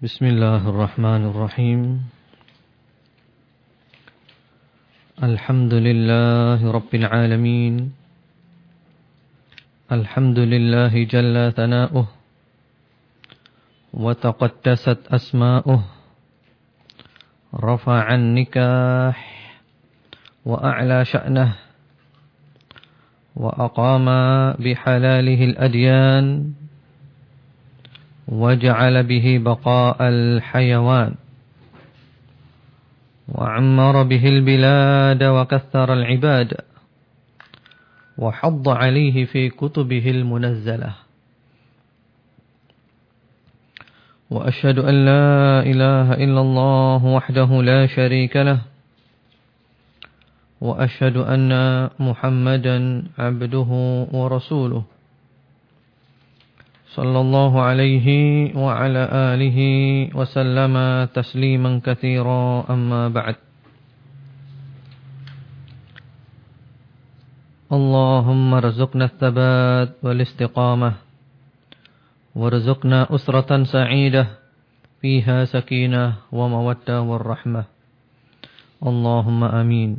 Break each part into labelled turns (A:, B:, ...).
A: Bismillahirrahmanirrahim. Alhamdulillahi Rabbil alamin. Alhamdulillahi jalla thana'uh wa taqaddasat asma'uh. Rafa'an nikah wa a'la sya'nah wa aqama bihalalihi al-adyan وجعل به بقاء الحيوان وعمر به البلاد وكثر العباد وحض عليه في كتبه المنزلة وأشهد أن لا إله إلا الله وحده لا شريك له وأشهد أن محمدا عبده ورسوله صلى الله عليه وعلى آله وسلم تسليما كثيرا أما بعد اللهم ارزقنا الثبات والاستقامة وارزقنا أسرة سعيدة فيها سكينة ومودة والرحمة اللهم آمين.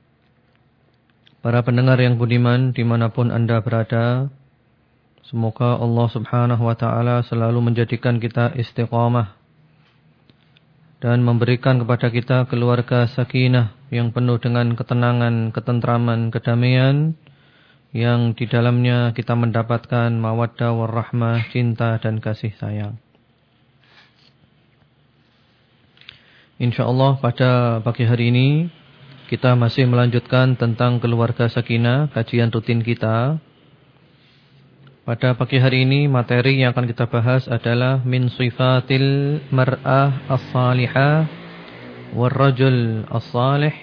A: Para pendengar yang budiman dimanapun Anda berada, semoga Allah subhanahu wa ta'ala selalu menjadikan kita istiqamah dan memberikan kepada kita keluarga sakinah yang penuh dengan ketenangan, ketentraman, kedamaian, yang di dalamnya kita mendapatkan mawaddah warahmah, cinta dan kasih sayang. InsyaAllah pada pagi hari ini kita masih melanjutkan tentang keluarga sakinah, kajian rutin kita. Pada pagi hari ini materi yang akan kita bahas adalah min sifatil mar'ah as-salihah warrajul as-salih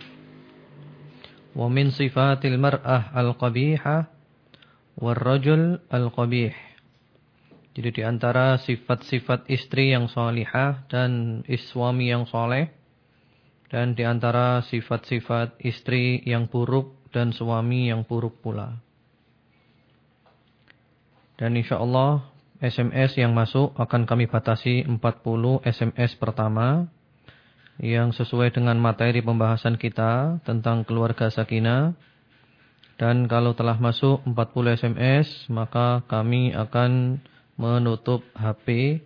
A: wa min sifatil mar'ah al-qabihah warrajul al-qabih. Jadi di antara sifat-sifat istri yang salihah dan suami yang saleh, dan di antara sifat-sifat istri yang buruk dan suami yang buruk pula. Dan insyaAllah SMS yang masuk akan kami batasi 40 SMS pertama, yang sesuai dengan materi pembahasan kita tentang keluarga sakinah. Dan kalau telah masuk 40 SMS, maka kami akan menutup HP.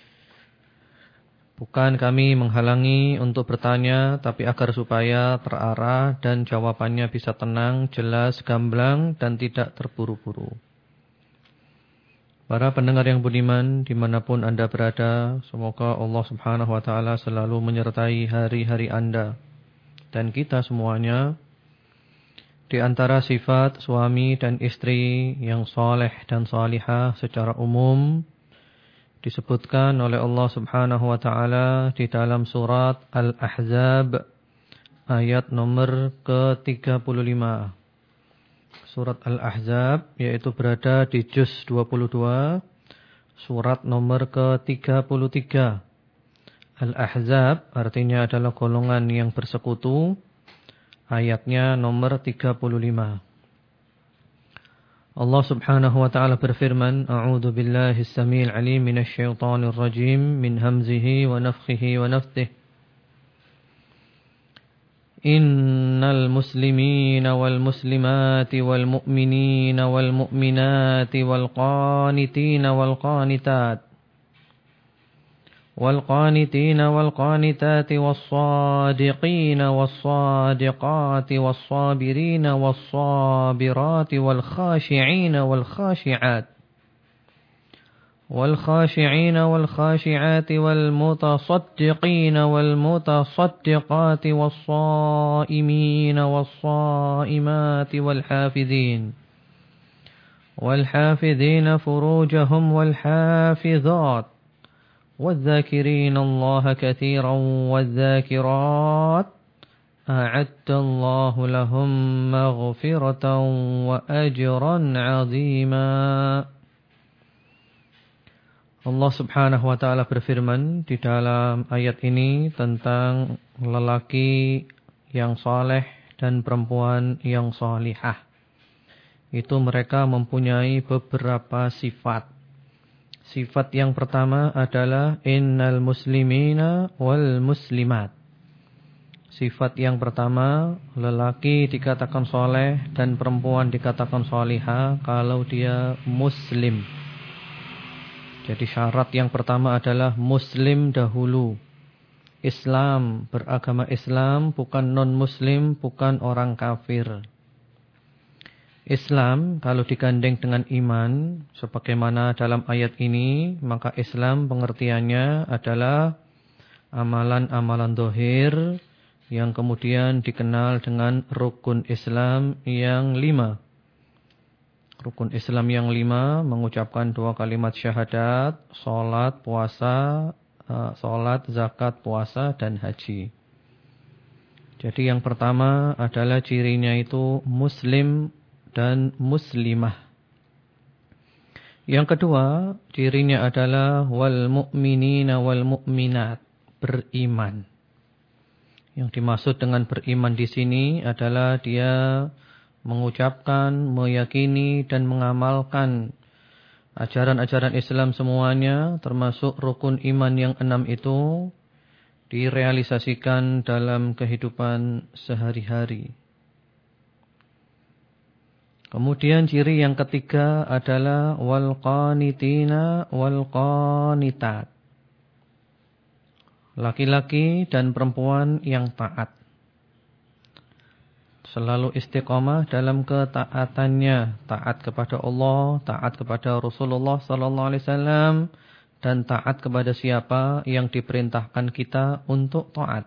A: Bukan kami menghalangi untuk bertanya, tapi agar supaya terarah dan jawabannya bisa tenang, jelas, gamblang, dan tidak terburu-buru. Para pendengar yang budiman, dimanapun Anda berada, semoga Allah subhanahu wa ta'ala selalu menyertai hari-hari Anda dan kita semuanya. Di antara sifat suami dan istri yang saleh dan salihah secara umum, disebutkan oleh Allah subhanahu wa ta'ala di dalam surat Al-Ahzab ayat nomor ke-35. Surat Al-Ahzab, yaitu berada di juz 22, surat nomor ke-33. Al-Ahzab artinya adalah golongan yang bersekutu, ayatnya nomor 35. Allah subhanahu wa ta'ala berfirman, A'udhu billahi as-sami'il alim minasyaitanir rajim, min hamzihi wa nafthihi wa nafthihi. Innal muslimina wal muslimati wal mu'minina wal mu'minati wal qanitina wal qanitat wal qanitina wal qanitati was sadiqina was sadiqati was sabirina was sabirati wal khashi'ina wal khashi'at والخاشعين والخاشعات والمتصدقين والمتصدقات والصائمين والصائمات والحافظين فروجهم والحافظات والذاكرين الله كثيرا والذاكرات أعد الله لهم مغفرة وأجرا عظيما. Allah subhanahu wa ta'ala berfirman di dalam ayat ini tentang lelaki yang saleh dan perempuan yang salihah. Itu mereka mempunyai beberapa sifat. Sifat yang pertama adalah innal muslimina wal muslimat. Sifat yang pertama, lelaki dikatakan soleh dan perempuan dikatakan solihah kalau dia muslim. Jadi syarat yang pertama adalah muslim dahulu. Islam, beragama Islam, bukan non-muslim, bukan orang kafir. Islam kalau digandeng dengan iman, sebagaimana dalam ayat ini, maka Islam pengertiannya adalah amalan-amalan zahir yang kemudian dikenal dengan rukun Islam yang 5. Rukun Islam yang 5 mengucapkan 2 kalimat syahadat, salat, puasa, salat, zakat, puasa, dan haji. Jadi yang pertama adalah cirinya itu muslim dan muslimah. Yang kedua, cirinya adalah wal mu'minina wal mu'minat, beriman. Yang dimaksud dengan beriman di sini adalah dia mengucapkan, meyakini dan mengamalkan ajaran-ajaran Islam semuanya, termasuk rukun iman yang 6 itu direalisasikan dalam kehidupan sehari-hari. Kemudian ciri yang ketiga adalah wal qanitina wal qanitat. Laki-laki dan perempuan yang taat. Selalu istiqamah dalam ketaatannya, taat kepada Allah, taat kepada Rasulullah sallallahu alaihi wasallam, dan taat kepada siapa yang diperintahkan kita untuk taat.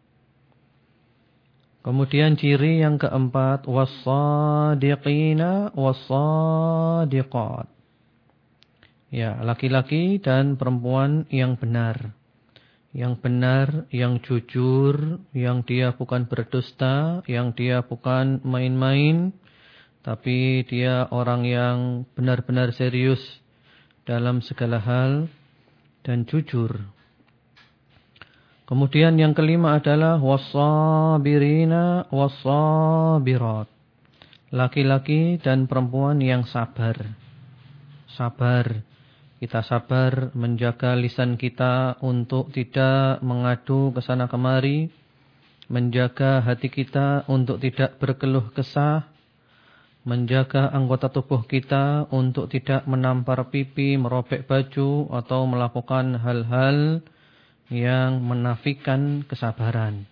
A: Kemudian ciri yang keempat, was-shadiqina was-shadiqat. Ya, laki-laki dan perempuan yang benar. Yang benar, yang jujur, yang dia bukan berdusta, yang dia bukan main-main, tapi dia orang yang benar-benar serius dalam segala hal dan jujur. Kemudian yang kelima adalah was-sabirina was-sabirat. Laki-laki dan perempuan yang sabar. Sabar. Kita sabar menjaga lisan kita untuk tidak mengadu ke sana kemari. Menjaga hati kita untuk tidak berkeluh kesah. Menjaga anggota tubuh kita untuk tidak menampar pipi, merobek baju, atau melakukan hal-hal yang menafikan kesabaran.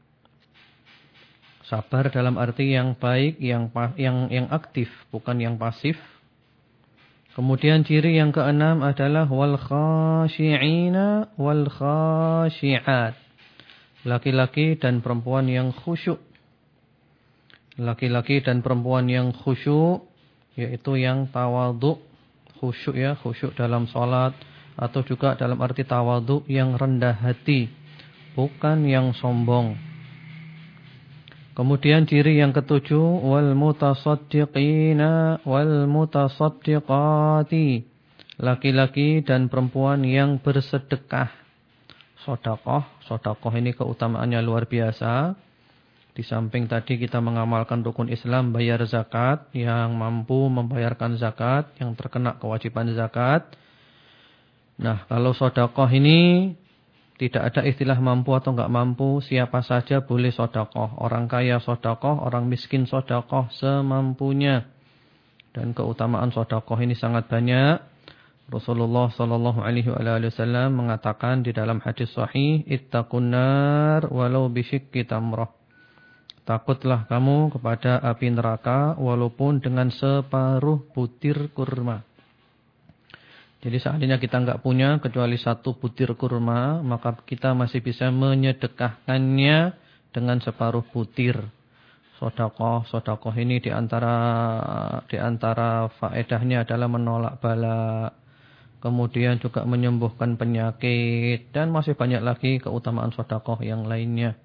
A: Sabar dalam arti yang baik, yang aktif, bukan yang pasif. Kemudian ciri yang keenam adalah wal khashi'ina wal khashi'at. Laki-laki dan perempuan yang khusyuk. Laki-laki dan perempuan yang khusyuk, yaitu yang tawadhu, khusyuk ya, khusyuk dalam salat. Atau juga dalam arti tawadhu yang rendah hati, bukan yang sombong. Kemudian ciri yang ketujuh, wal mutasaddiqina wal mutasaddiqati. Laki-laki dan perempuan yang bersedekah. Sedekah ini keutamaannya luar biasa. Di samping tadi kita mengamalkan rukun Islam, bayar zakat, yang mampu membayarkan zakat, yang terkena kewajiban zakat. Nah, kalau sedekah ini tidak ada istilah mampu atau enggak mampu, siapa saja boleh sedekah. Orang kaya sedekah, orang miskin sedekah semampunya. Dan keutamaan sedekah ini sangat banyak. Rasulullah sallallahu alaihi wasallam mengatakan di dalam hadis sahih, ittaqun nar walau bisyikki tamrah. Takutlah kamu kepada api neraka walaupun dengan separuh butir kurma. Jadi seandainya kita enggak punya kecuali 1 butir kurma, maka kita masih bisa menyedekahkannya dengan separuh butir. Sedekah ini di antara faedahnya adalah menolak bala, kemudian juga menyembuhkan penyakit, dan masih banyak lagi keutamaan sedekah yang lainnya.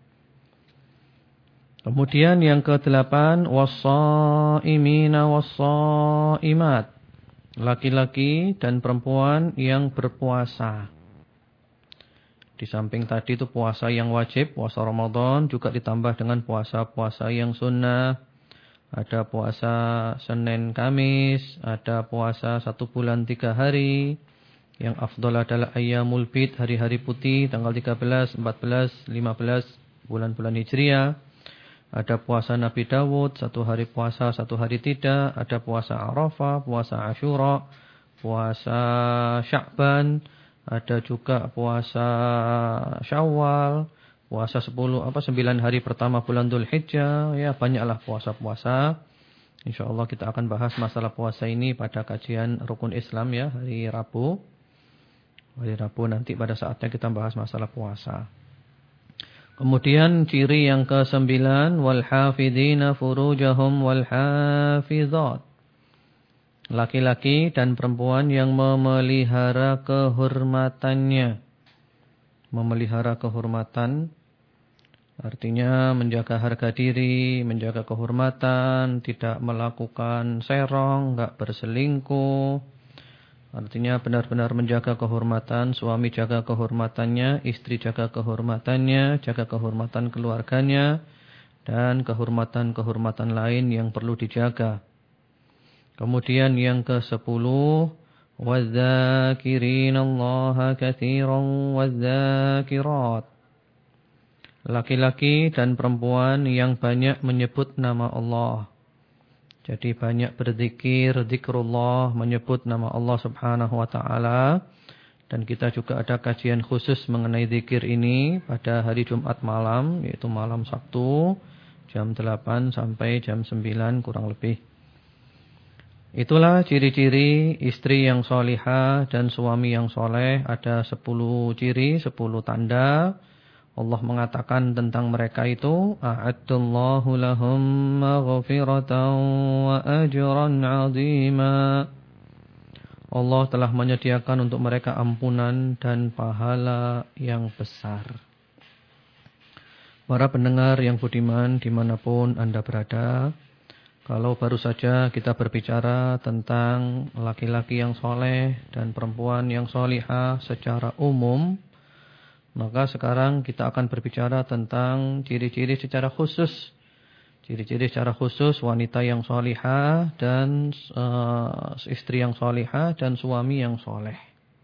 A: Kemudian yang ke-8, was-shaimina was-shaimat. Laki-laki dan perempuan yang berpuasa. Di samping tadi itu puasa yang wajib, puasa Ramadan, juga ditambah dengan puasa-puasa yang sunnah. Ada puasa Senin Kamis, ada puasa 1 bulan 3 hari. Yang afdal adalah ayyamul bid, hari-hari putih, tanggal 13, 14, 15 bulan-bulan Hijriah. Ada puasa Nabi Dawud, 1 hari puasa, 1 hari tidak. Ada puasa Arafah, puasa Asyura, puasa Sya'ban. Ada juga puasa Syawal, puasa 9 hari pertama bulan Dzulhijjah. Ya, banyaklah puasa-puasa. InsyaAllah kita akan bahas masalah puasa ini pada kajian Rukun Islam ya, hari Rabu. Hari Rabu nanti pada saatnya kita bahas masalah puasa. Kemudian ciri yang ke-9, wal hafidhina furujahum wal hafizat. Laki-laki dan perempuan yang memelihara kehormatannya. Memelihara kehormatan artinya menjaga harga diri, menjaga kehormatan, tidak melakukan serong, enggak berselingkuh. Artinya benar-benar menjaga kehormatan, suami jaga kehormatannya, istri jaga kehormatannya, jaga kehormatan keluarganya, dan kehormatan-kehormatan lain yang perlu dijaga. Kemudian yang ke-10, wadzakirinallaha katsiran wadzakirat. Laki-laki dan perempuan yang banyak menyebut nama Allah. Jadi banyak berzikir, zikrullah, menyebut nama Allah Subhanahu wa taala. Dan kita juga ada kajian khusus mengenai zikir ini pada hari Jumat malam, yaitu malam Sabtu jam 8 sampai jam 9 kurang lebih. Itulah ciri-ciri istri yang solihah dan suami yang soleh. Ada 10 ciri, 10 tanda. Allah mengatakan tentang mereka itu, a'addallahu lahum maghfiratan wa ajran 'azima. Allah telah menyediakan untuk mereka ampunan dan pahala yang besar. Para pendengar yang budiman dimanapun Anda berada, kalau baru saja kita berbicara tentang laki-laki yang soleh dan perempuan yang solihah secara umum, maka sekarang kita akan berbicara tentang ciri-ciri secara khusus. Ciri-ciri secara khusus wanita yang solihah dan istri yang solihah dan suami yang soleh.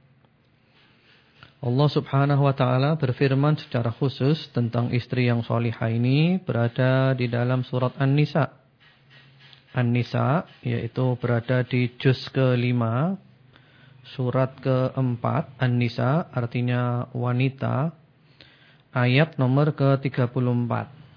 A: Allah Subhanahu wa taala berfirman secara khusus tentang istri yang solihah ini berada di dalam surat An-Nisa. An-Nisa yaitu berada di juz ke-5. Surat ke-4 An-Nisa artinya wanita. Ayat nomor ke-34.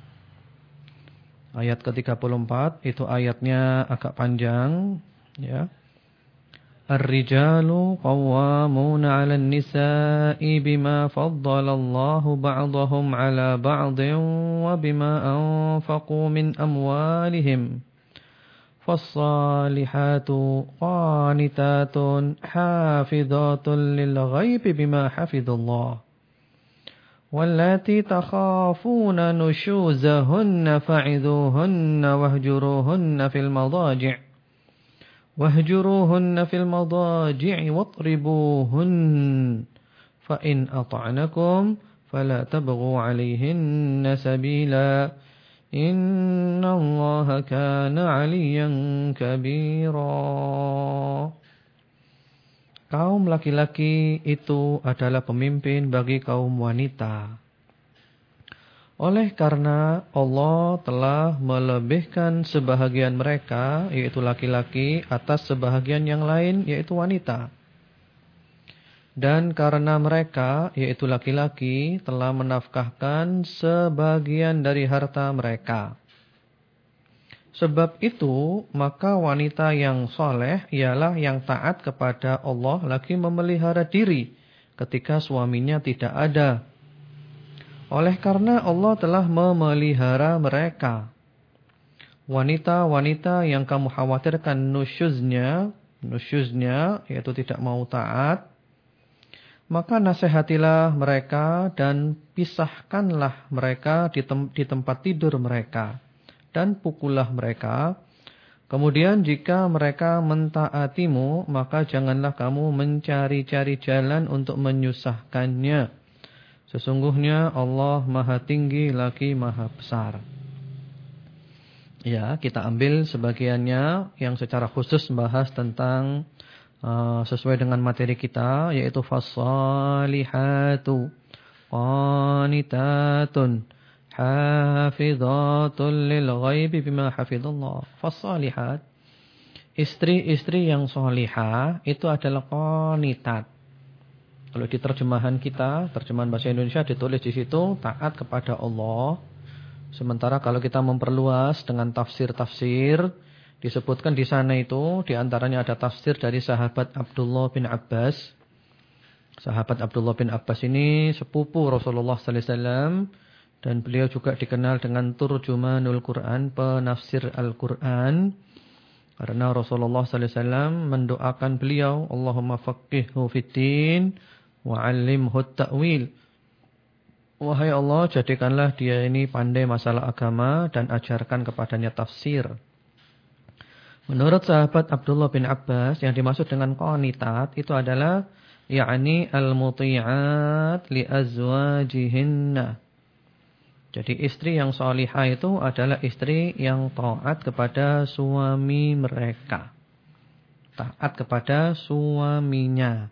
A: Ayat ke-34 itu ayatnya agak panjang ya. Ar-rijalu qawwamuna 'alan nisa'i bima faddalallahu ba'dahum 'ala ba'din wa bima anfaqu min amwalihim. فالصالحات قانتات حافظات للغيب بما حفظ الله واللاتي تخافون نشوزهن فعظوهن واهجروهن في المضاجع واضربوهن فإن أطعنكم فلا تبغوا عليهن سبيلا Innallaha kana 'aliyan kabira. Kaum laki-laki itu adalah pemimpin bagi kaum wanita. Oleh karena Allah telah melebihkan sebahagian mereka, yaitu laki-laki, atas sebahagian yang lain, yaitu wanita. Dan karena mereka, yaitu laki-laki, telah menafkahkan sebagian dari harta mereka. Sebab itu, maka wanita yang soleh ialah yang taat kepada Allah lagi memelihara diri ketika suaminya tidak ada. Oleh karena Allah telah memelihara mereka. Wanita-wanita yang kamu khawatirkan nusyuznya yaitu tidak mau taat, maka nasihatilah mereka dan pisahkanlah mereka di tempat tidur mereka. Dan pukullah mereka. Kemudian jika mereka mentaatimu, maka janganlah kamu mencari-cari jalan untuk menyusahkannya. Sesungguhnya Allah Maha Tinggi lagi Maha Besar. Ya, kita ambil sebagiannya yang secara khusus membahas tentang sesuai dengan materi kita, yaitu fassalihatu qanitatun hafidhatul lil ghaibi bima hafidhallah. Fassalihat, istri-istri yang solihah itu adalah qanitat. Kalau di terjemahan kita, terjemahan bahasa Indonesia ditulis di situ taat kepada Allah. Sementara kalau kita memperluas dengan tafsir-tafsir, disebutkan di sana itu di antaranya ada tafsir dari sahabat Abdullah bin Abbas. Sahabat Abdullah bin Abbas ini sepupu Rasulullah sallallahu alaihi wasallam dan beliau juga dikenal dengan turjumanul Quran, penafsir Al-Qur'an. Karena Rasulullah sallallahu alaihi wasallam mendoakan beliau, Allahumma faqihhu fiddin wa 'allimhu at-ta'wil. Wahai Allah, jadikanlah dia ini pandai masalah agama dan ajarkan kepadanya tafsir. Menurut sahabat Abdullah bin Abbas, yang dimaksud dengan qanitat itu adalah ya'ni al-muti'at li azwajihinna. Jadi istri yang salihah itu adalah istri yang taat kepada suami mereka. Taat kepada suaminya.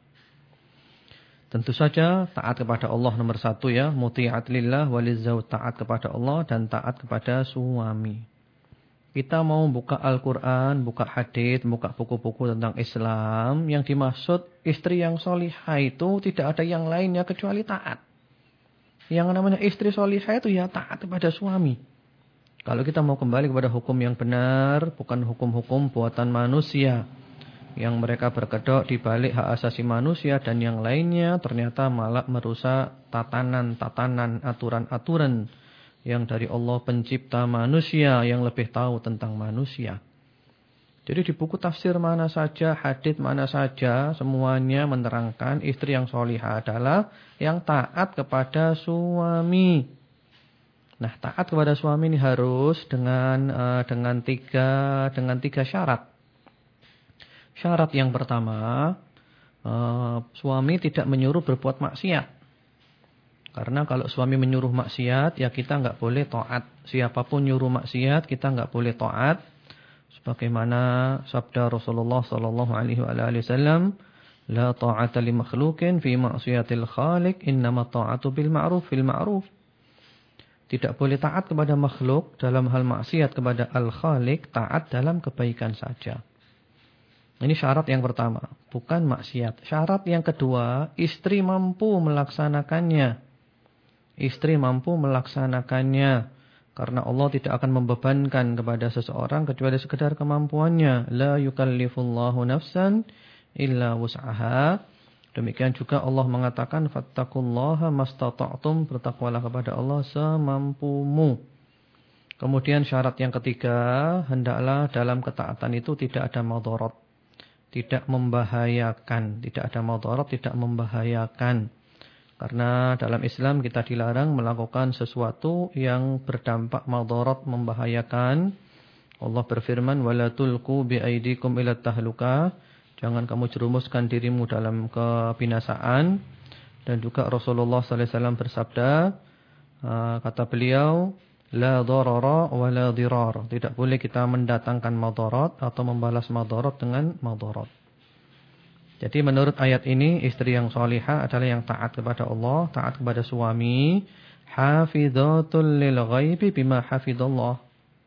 A: Tentu saja taat kepada Allah nomor satu ya. Muti'at lillah walizawj, taat kepada Allah dan taat kepada suami. Kita mau buka Al-Quran, buka hadits, buka buku-buku tentang Islam. Yang dimaksud istri yang solihah itu tidak ada yang lainnya kecuali taat. Yang namanya istri solihah itu ya taat kepada suami. Kalau kita mau kembali kepada hukum yang benar, bukan hukum-hukum buatan manusia yang mereka berkedok di balik hak asasi manusia dan yang lainnya, ternyata malah merusak tatanan-tatanan, aturan-aturan yang dari Allah pencipta manusia yang lebih tahu tentang manusia. Jadi di buku tafsir mana saja, hadits mana saja, semuanya menerangkan istri yang solihah adalah yang taat kepada suami. Nah, taat kepada suami ini harus dengan tiga syarat. Syarat yang pertama, suami tidak menyuruh berbuat maksiat. Karena kalau suami menyuruh maksiat, ya kita nggak boleh taat. Siapapun nyuruh maksiat, kita nggak boleh taat. Sebagaimana sabda Rasulullah sallallahu alaihi wasallam, la ta'ata li makhluqin fi ma'siyatil khaliq, innama ta'atu bil ma'ruf fil ma'ruf. Tidak boleh taat kepada makhluk dalam hal maksiat kepada al-khaliq, taat dalam kebaikan saja. Ini syarat yang pertama, bukan maksiat. Syarat yang kedua, istri mampu melaksanakannya. Istri mampu melaksanakannya. Karena Allah tidak akan membebankan kepada seseorang kecuali sekedar kemampuannya. La yukallifullahu nafsan illa wus'aha. Demikian juga Allah mengatakan, fattaqullaha mastata'tum, bertakwalah kepada Allah semampumu. Kemudian syarat yang ketiga, hendaklah dalam ketaatan itu tidak ada madarat. Tidak membahayakan, tidak ada madarat, tidak membahayakan. Karena dalam Islam kita dilarang melakukan sesuatu yang berdampak madarat, membahayakan. Allah berfirman, wala tulqu biaidikum ila tahluka. Jangan kamu jerumuskan dirimu dalam kebinasaan. Dan juga Rasulullah sallallahu alaihi wasallam bersabda, kata beliau, la darara wa la dirar. Tidak boleh kita mendatangkan madarat atau membalas madarat dengan madarat. Jadi menurut ayat ini, istri yang salihah adalah yang taat kepada Allah, taat kepada suami, hafidhatul lil ghaibi bima hafidhallah.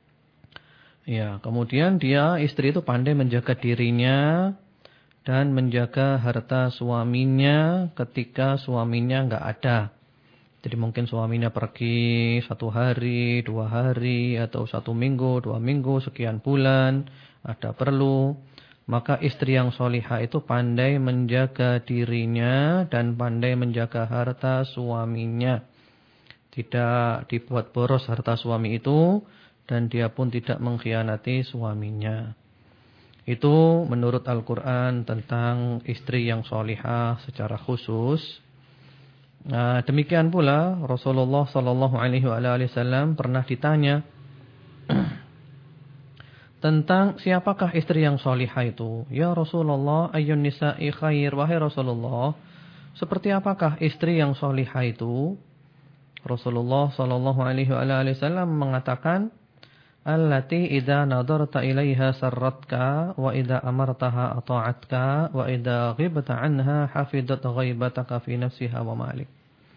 A: Ya, kemudian istri itu pandai menjaga dirinya dan menjaga harta suaminya ketika suaminya enggak ada. Jadi mungkin suaminya pergi 1 hari, 2 hari, atau 1 minggu, 2 minggu, sekian bulan, ada perlu. Maka istri yang solihah itu pandai menjaga dirinya dan pandai menjaga harta suaminya. Tidak dibuat boros harta suami itu dan dia pun tidak mengkhianati suaminya. Itu menurut Al-Quran tentang istri yang solihah secara khusus. Nah, demikian pula Rasulullah sallallahu alaihi wasallam pernah ditanya tentang siapakah istri yang salihah itu. Ya Rasulullah, ayyun nisa'i khair, wahai Rasulullah, seperti apakah istri yang salihah itu? Rasulullah sallallahu alaihi wasallam mengatakan, allati idza nadarta ilaiha sarratka wa idza amartaha ata'atka wa idza ghibta anha hafidat ghaibataka fi nafsiha wa malik.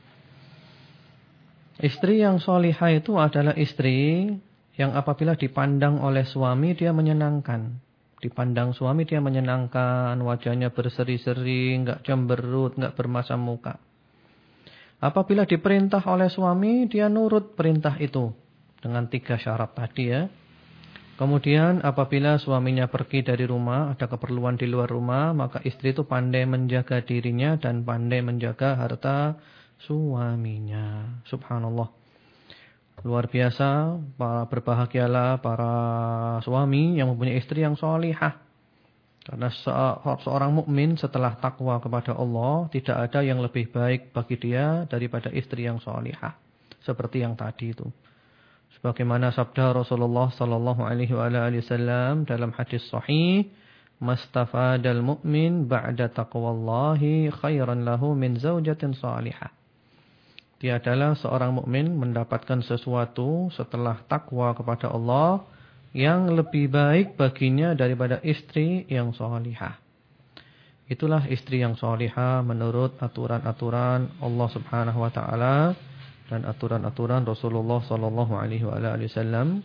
A: Istri yang solihah itu adalah istri yang apabila dipandang oleh suami dia menyenangkan. Dipandang suami dia menyenangkan, wajahnya berseri-seri, enggak cemberut, enggak bermasam muka. Apabila diperintah oleh suami, dia nurut perintah itu dengan 3 syarat tadi ya. Kemudian apabila suaminya pergi dari rumah, ada keperluan di luar rumah, maka istri itu pandai menjaga dirinya dan pandai menjaga harta suaminya. Subhanallah. Luar biasa, berbahagialah para suami yang mempunyai istri yang solihah. Karena seorang mukmin setelah takwa kepada Allah, tidak ada yang lebih baik bagi dia daripada istri yang solihah. Seperti yang tadi itu. Sebagaimana sabda Rasulullah sallallahu alaihi wasallam dalam hadis sahih, "Mastafadal mu'min ba'da taqwallahi khairan lahu min zaujatin salihah." Dia adalah seorang mukmin mendapatkan sesuatu setelah takwa kepada Allah yang lebih baik baginya daripada istri yang salihah. Itulah istri yang salihah menurut aturan-aturan Allah Subhanahu wa taala dan aturan-aturan Rasulullah sallallahu alaihi wasallam.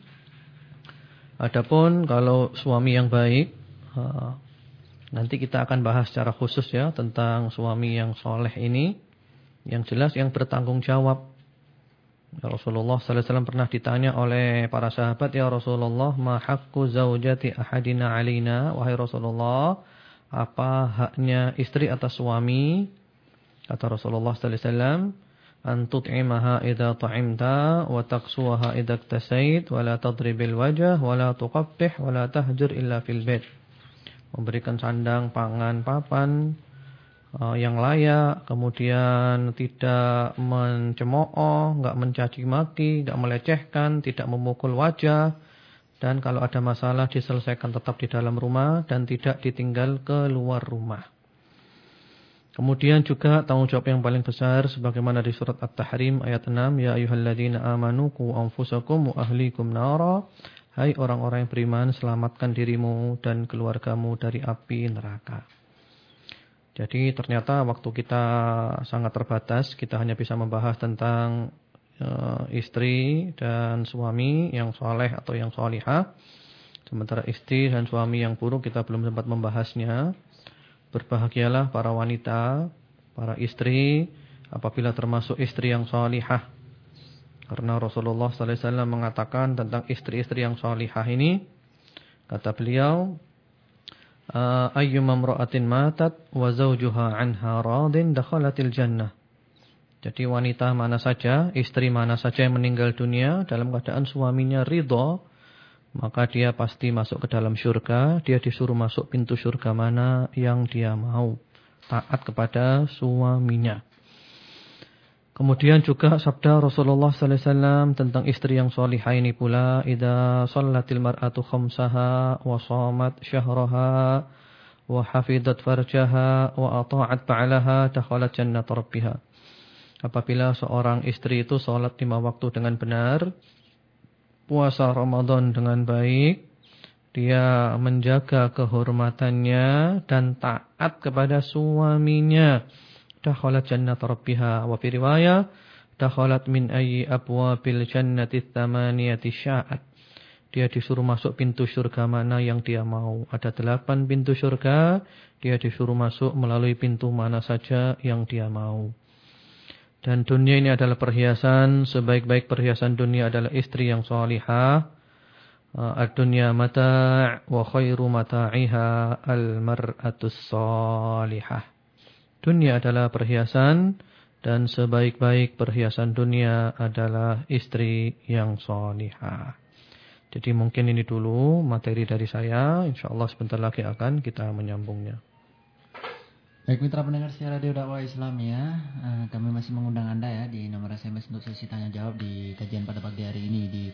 A: Adapun kalau suami yang baik, nanti kita akan bahas secara khusus ya tentang suami yang soleh ini. Yang jelas yang bertanggung jawab. Rasulullah sallallahu alaihi wasallam pernah ditanya oleh para sahabat, "Ya Rasulullah, ma haqqu zaujati ahadina alaina?" Wahai Rasulullah, apa haknya istri atas suami? Kata Rasulullah sallallahu alaihi wasallam, "An tut'imaha idza ta'imta wa taqsuha idza iktasait wa la tadribil wajh wa la tuqabbih wa la tahjur illa fil bait." Memberikan sandang, pangan, papan yang layak, kemudian tidak mencemooh, enggak mencaci maki, enggak melecehkan, tidak memukul wajah, dan kalau ada masalah diselesaikan tetap di dalam rumah dan tidak ditinggal keluar rumah. Kemudian juga tanggung jawab yang paling besar sebagaimana di surat At-Tahrim ayat 6, "Ya ayyuhalladzina amanu qu anfusakum wa ahlikum nara." Hai orang-orang yang beriman, selamatkan dirimu dan keluargamu dari api neraka. Jadi ternyata waktu kita sangat terbatas, kita hanya bisa membahas tentang istri dan suami yang soleh atau yang solihah. Sementara istri dan suami yang buruk kita belum sempat membahasnya. Berbahagialah para wanita, para istri apabila termasuk istri yang solihah. Karena Rasulullah sallallahu alaihi wasallam mengatakan tentang istri-istri yang solihah ini, kata beliau, ayyuma imra'atin matat wa zawjuha 'anha radin dakhalatil jannah. Jadi wanita mana saja, istri mana saja yang meninggal dunia dalam keadaan suaminya ridha, maka dia pasti masuk ke dalam syurga. Dia disuruh masuk pintu syurga mana yang dia mau, taat kepada suaminya. Kemudian juga sabda Rasulullah sallallahu alaihi wasallam tentang istri yang salihah ini pula, idza shallatil mar'atu khamsaha wa shamat syahraha wa hafizat farjaha wa ata'at ba'laha dakhalat jannata rabbiha. Apabila seorang istri itu salat 5 waktu dengan benar, puasa Ramadan dengan baik, dia menjaga kehormatannya dan taat kepada suaminya, dakhalat jannata rabbiha. Wa fi riwayah dakhalat min ayyi abwabil jannati tsamaniyati sya'at. Dia disuruh masuk pintu surga mana yang dia mau. Ada 8 pintu surga, dia disuruh masuk melalui pintu mana saja yang dia mau. Dan dunia ini adalah perhiasan, sebaik-baik perhiasan dunia adalah istri yang salihah. Ad-dunya mata' wa khairu mata'iha al-mar'atus salihah. Dunia adalah perhiasan dan sebaik-baik perhiasan dunia adalah istri yang salihah. Jadi mungkin ini dulu materi dari saya. InsyaAllah sebentar lagi akan kita menyambungnya.
B: Baik mitra pendengar setia radio dakwah Islam ya, kami masih mengundang Anda ya di nomor SMS untuk sesi tanya jawab di kajian pada pagi hari ini di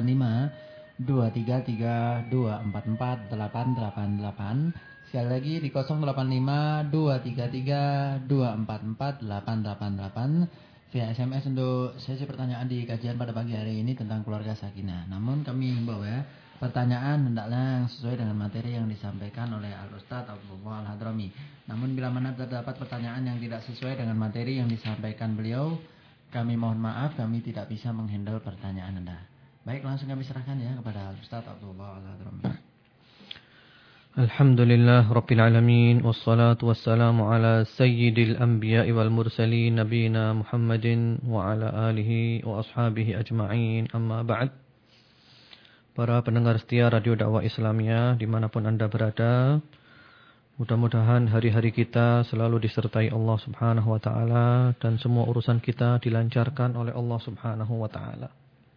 B: 085 233 244 888. Sekali lagi di 085 233 244 888. via SMS untuk sesi pertanyaan di kajian pada pagi hari ini tentang keluarga sakinah. Namun kami himbau ya, pertanyaan hendaklah yang sesuai dengan materi yang disampaikan oleh Al-Ustadz Abdullah Al-Hadrami. Namun bila mana terdapat pertanyaan yang tidak sesuai dengan materi yang disampaikan beliau, kami mohon maaf, kami tidak bisa menghandle pertanyaan Anda. Baik, langsung kami serahkan ya kepada Al-Ustadz Abdullah Al-Hadrami.
A: Alhamdulillah Rabbil Alamin. Wassalatu wassalamu ala sayyidil anbiya'i wal mursalin nabiyina Muhammadin wa ala alihi wa ashabihi ajma'in. Amma ba'd. Para pendengar setia Radio Dakwah Islamiyah dimanapun Anda berada, mudah-mudahan hari-hari kita selalu disertai Allah subhanahu wa ta'ala dan semua urusan kita dilancarkan oleh Allah subhanahu wa ta'ala.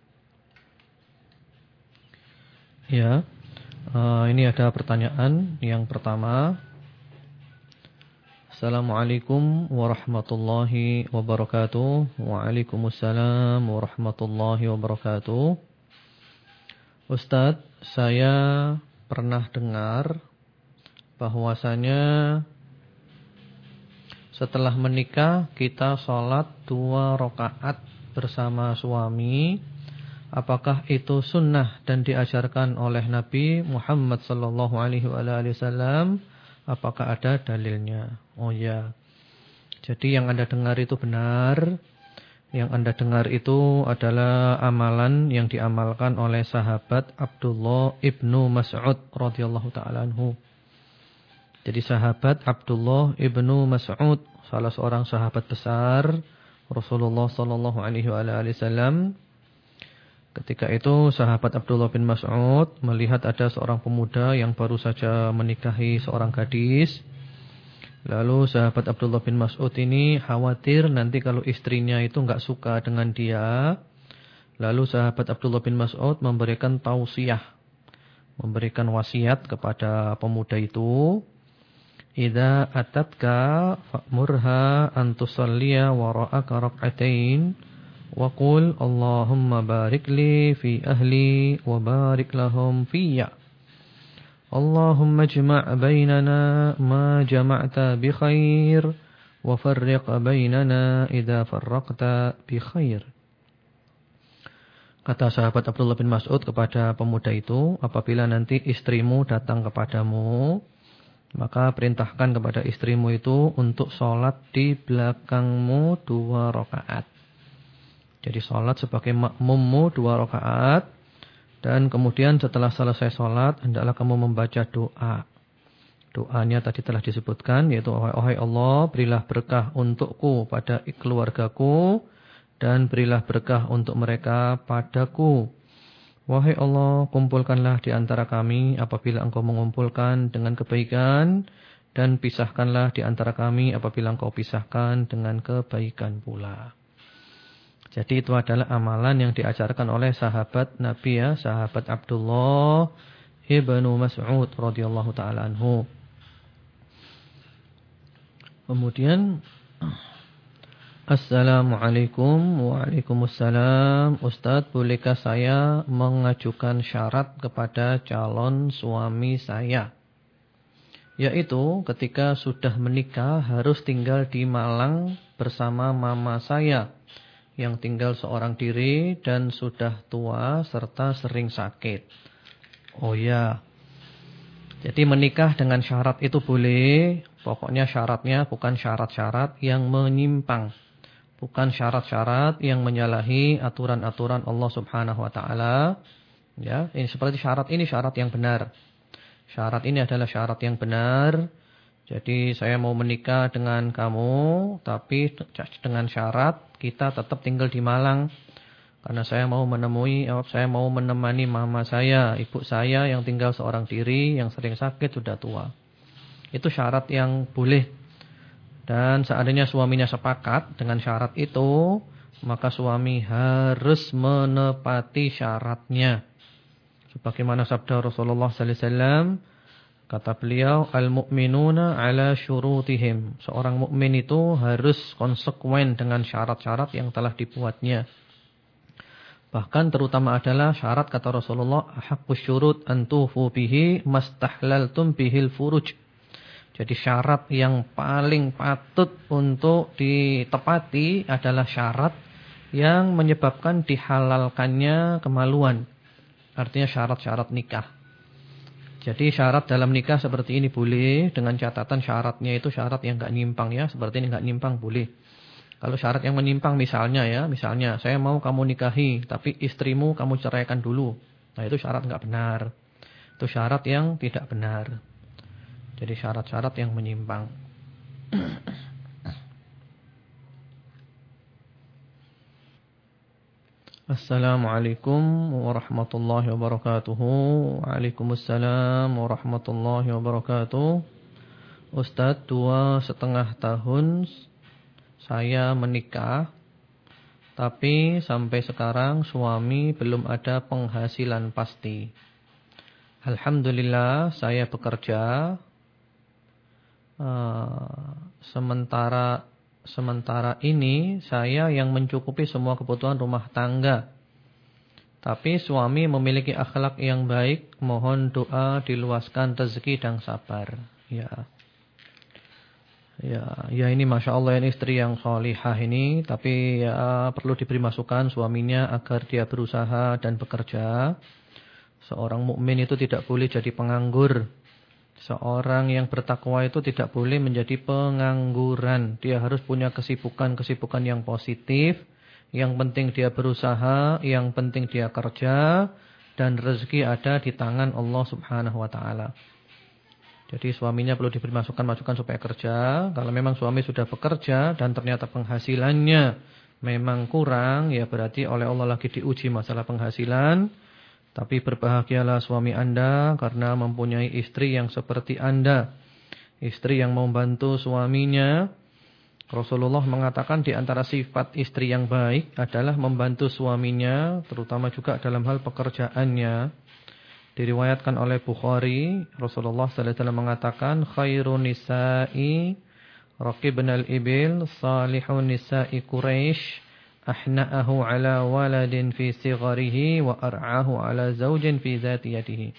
A: Ya. Ini ada pertanyaan yang pertama. Assalamualaikum warahmatullahi wabarakatuh. Waalaikumsalam warahmatullahi wabarakatuh. Ustadz, saya pernah dengar bahwasanya setelah menikah kita sholat 2 rakaat bersama suami. Apakah itu sunnah dan diajarkan oleh Nabi Muhammad sallallahu alaihi wasallam? Apakah ada dalilnya? Oh ya. Jadi yang Anda dengar itu benar. Yang Anda dengar itu adalah amalan yang diamalkan oleh sahabat Abdullah ibnu Mas'ud radhiyallahu taala anhu. Jadi sahabat Abdullah ibnu Mas'ud, salah seorang sahabat besar Rasulullah sallallahu alaihi wasallam. Ketika itu sahabat Abdullah bin Mas'ud melihat ada seorang pemuda yang baru saja menikahi seorang gadis. Lalu sahabat Abdullah bin Mas'ud ini khawatir nanti kalau istrinya itu enggak suka dengan dia. Lalu sahabat Abdullah bin Mas'ud memberikan tausiah, memberikan wasiat kepada pemuda itu. Idza atatka fa'murha an tusalliya wara'aka rak'atain. Waqul Allahumma barik li fi ahli wa barik lahum fiyya. Allahumma jma' bainana ma jama'ta bi khair wa farriq bainana idza farraqta bi khair. Kata sahabat Abdullah bin Mas'ud kepada pemuda itu, apabila nanti istrimu datang kepadamu, maka perintahkan kepada istrimu itu untuk sholat di belakangmu 2 rakaat. Jadi sholat sebagai makmummu 2 rakaat. Dan kemudian setelah selesai sholat, hendaklah kamu membaca doa. Doanya tadi telah disebutkan, yaitu wahai Allah, berilah berkah untukku pada keluargaku, dan berilah berkah untuk mereka padaku. Wahai Allah, kumpulkanlah di antara kami apabila engkau mengumpulkan dengan kebaikan, dan pisahkanlah di antara kami apabila engkau pisahkan dengan kebaikan pula. Jadi itu adalah amalan yang diajarkan oleh sahabat Nabi ya, sahabat Abdullah ibnu Mas'ud radhiyallahu taala anhu. Kemudian Assalamualaikum. Waalaikumsalam. Ustadz, bolehkah saya mengajukan syarat kepada calon suami saya? Yaitu ketika sudah menikah harus tinggal di Malang bersama mama saya yang tinggal seorang diri dan sudah tua serta sering sakit. Oh ya. Jadi menikah dengan syarat itu boleh. Pokoknya syaratnya bukan syarat-syarat yang menyimpang. Bukan syarat-syarat yang menyalahi aturan-aturan Allah Subhanahu wa taala. Ya, ini seperti syarat ini syarat yang benar. Syarat ini adalah syarat yang benar. Jadi saya mau menikah dengan kamu, tapi dengan syarat kita tetap tinggal di Malang. Karena saya mau menemani mama saya, ibu saya yang tinggal seorang diri, yang sering sakit, sudah tua. Itu syarat yang boleh. Dan seandainya suaminya sepakat dengan syarat itu, maka suami harus menepati syaratnya. Sebagaimana sabda Rasulullah sallallahu alaihi wasallam, kata beliau, al-mu'minuna ala syurutihim. Seorang mukmin itu harus konsekuen dengan syarat-syarat yang telah dibuatnya. Bahkan terutama adalah syarat kata Rasulullah, haqqus syurut an tufu bihi mastahlaltum bihil furuj. Jadi syarat yang paling patut untuk ditepati adalah syarat yang menyebabkan dihalalkannya kemaluan. Artinya syarat-syarat nikah. Jadi syarat dalam nikah seperti ini boleh, dengan catatan syaratnya itu syarat yang enggak nyimpang ya. Seperti ini enggak nyimpang boleh. Kalau syarat yang menyimpang misalnya saya mau kamu nikahi tapi istrimu kamu ceraikan dulu. Nah itu syarat enggak benar. Itu syarat yang tidak benar. Jadi syarat-syarat yang menyimpang. Assalamualaikum warahmatullahi wabarakatuh. Waalaikumsalam warahmatullahi wabarakatuh. Ustadz, 2,5 tahun saya menikah, tapi sampai sekarang suami belum ada penghasilan pasti. Alhamdulillah saya bekerja. Sementara ini saya yang mencukupi semua kebutuhan rumah tangga. Tapi suami memiliki akhlak yang baik. Mohon doa diluaskan rezeki dan sabar. Ya ini Masya Allah ini istri yang salihah ini. Tapi ya perlu diberi masukan suaminya agar dia berusaha dan bekerja. Seorang mukmin itu tidak boleh jadi penganggur. Seorang yang bertakwa itu tidak boleh menjadi pengangguran. Dia harus punya kesibukan-kesibukan yang positif. Yang penting dia berusaha, yang penting dia kerja, dan rezeki ada di tangan Allah Subhanahu wa taala. Jadi suaminya perlu diberi masukan-masukan supaya kerja. Kalau memang suami sudah bekerja dan ternyata penghasilannya memang kurang, ya berarti oleh Allah lagi diuji masalah penghasilan. Tapi berbahagialah suami Anda karena mempunyai istri yang seperti Anda. Istri yang membantu suaminya. Rasulullah mengatakan di antara sifat istri yang baik adalah membantu suaminya, terutama juga dalam hal pekerjaannya. Diriwayatkan oleh Bukhari, Rasulullah sallallahu alaihi wasallam mengatakan, khairun nisa'i raqibnal ibil, salihun nisa'i Quraisy, ahna'ahu ala waladin fi sigharihi wa ar'ahu ala zaujin fi dzati yadihi.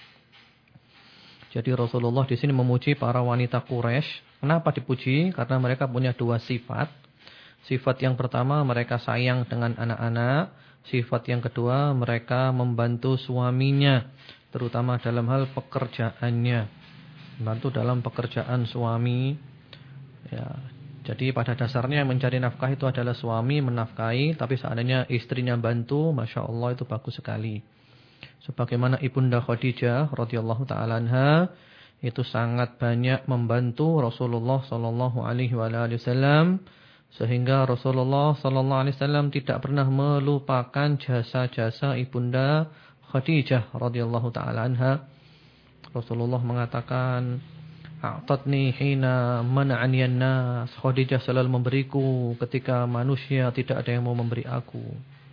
A: Jadi Rasulullah di sini memuji para wanita Quraisy. Kenapa dipuji? Karena mereka punya 2 sifat. Sifat yang pertama mereka sayang dengan anak-anak. Sifat yang kedua mereka membantu suaminya, terutama dalam hal pekerjaannya. Membantu dalam pekerjaan suami. Ya. Jadi pada dasarnya yang mencari nafkah itu adalah suami menafkahi, tapi seandainya istrinya bantu, Masya Allah itu bagus sekali. Sebagaimana Ibunda Khadijah radhiyallahu taala anha itu sangat banyak membantu Rasulullah sallallahu alaihi wasallam, sehingga Rasulullah sallallahu alaihi wasallam tidak pernah melupakan jasa-jasa Ibunda Khadijah radhiyallahu taala anha. Rasulullah mengatakan, a'tatni hina mana'ani an-nas. Khadijah selalu memberiku ketika manusia tidak ada yang mau memberi aku.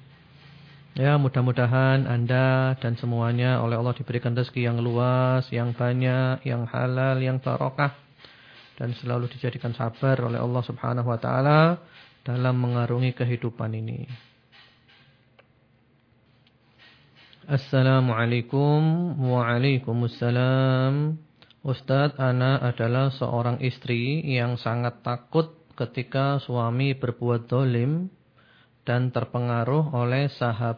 A: Ya, mudah-mudahan Anda dan semuanya oleh Allah diberikan rezeki yang luas, yang banyak, yang halal, yang barokah, dan selalu dijadikan sabar oleh Allah Subhanahu wa taala dalam mengarungi kehidupan ini. Assalamualaikum. Waalaikumsalam. Ustadz, ana adalah seorang istri yang sangat takut ketika suami berbuat dolim dan terpengaruh oleh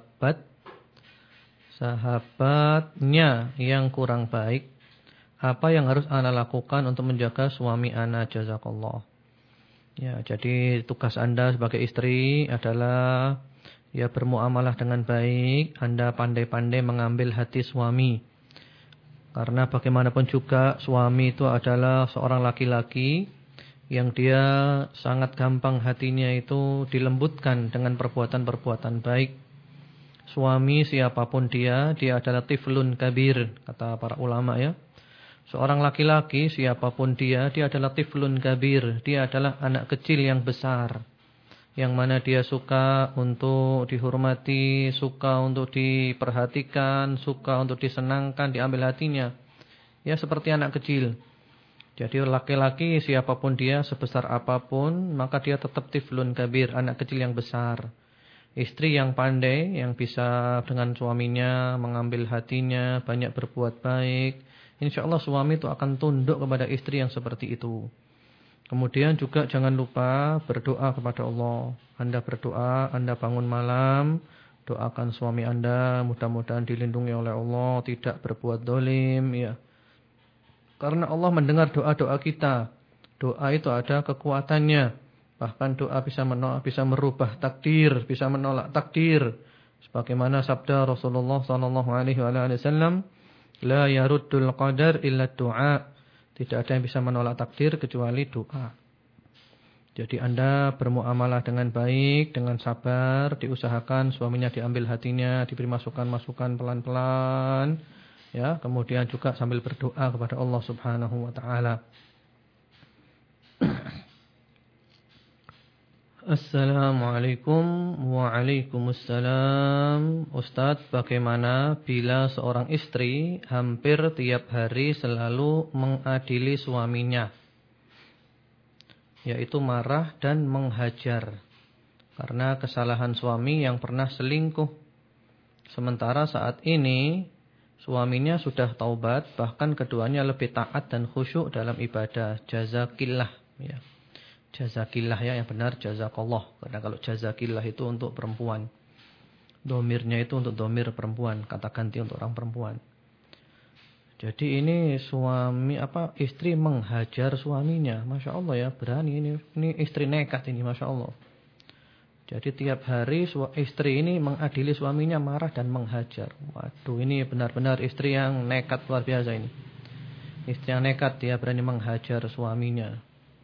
A: sahabatnya yang kurang baik. Apa yang harus ana lakukan untuk menjaga suami ana? Jazakallah. Ya, jadi tugas Anda sebagai istri adalah ya bermuamalah dengan baik. Anda pandai-pandai mengambil hati suami. Karena bagaimanapun juga suami itu adalah seorang laki-laki yang dia sangat gampang hatinya itu dilembutkan dengan perbuatan-perbuatan baik. Suami siapapun dia adalah tiflun kabir, kata para ulama ya. Seorang laki-laki siapapun dia adalah tiflun kabir, dia adalah anak kecil yang besar. Yang mana dia suka untuk dihormati, suka untuk diperhatikan, suka untuk disenangkan, diambil hatinya. Ya seperti anak kecil. Jadi laki-laki siapapun dia, sebesar apapun, maka dia tetap tiflun kabir, anak kecil yang besar. Istri yang pandai, yang bisa dengan suaminya mengambil hatinya, banyak berbuat baik, insyaallah suami itu akan tunduk kepada istri yang seperti itu. Kemudian juga jangan lupa berdoa kepada Allah. Anda berdoa, Anda bangun malam, doakan suami Anda mudah-mudahan dilindungi oleh Allah, tidak berbuat dolim, ya. Karena Allah mendengar doa-doa kita. Doa itu ada kekuatannya. Bahkan doa bisa merubah takdir, bisa menolak takdir. Sebagaimana sabda Rasulullah SAW, la yaruddul qadar illa du'a. Tidak ada yang bisa menolak takdir kecuali doa. Jadi Anda bermuamalah dengan baik, dengan sabar, diusahakan suaminya diambil hatinya, diberi masukan-masukan pelan-pelan, ya. Kemudian juga sambil berdoa kepada Allah Subhanahu wa taala. Assalamualaikum. Waalaikumsalam. Ustadz, bagaimana bila seorang istri hampir tiap hari selalu mengadili suaminya, yaitu marah dan menghajar karena kesalahan suami yang pernah selingkuh. Sementara saat ini suaminya sudah taubat, bahkan keduanya lebih taat dan khusyuk dalam ibadah. Jazakillah, ya. Jazakillah, ya, yang benar jazakallah. Karena kalau jazakillah itu untuk perempuan, domirnya itu untuk domir perempuan, kata ganti untuk orang perempuan. Jadi ini istri menghajar suaminya, masya Allah, ya, berani ini istri nekat ini, masya Allah. Jadi tiap hari istri ini mengadili suaminya, marah dan menghajar. Waduh, ini benar-benar istri yang nekat luar biasa ini. Istri yang nekat, dia berani menghajar suaminya.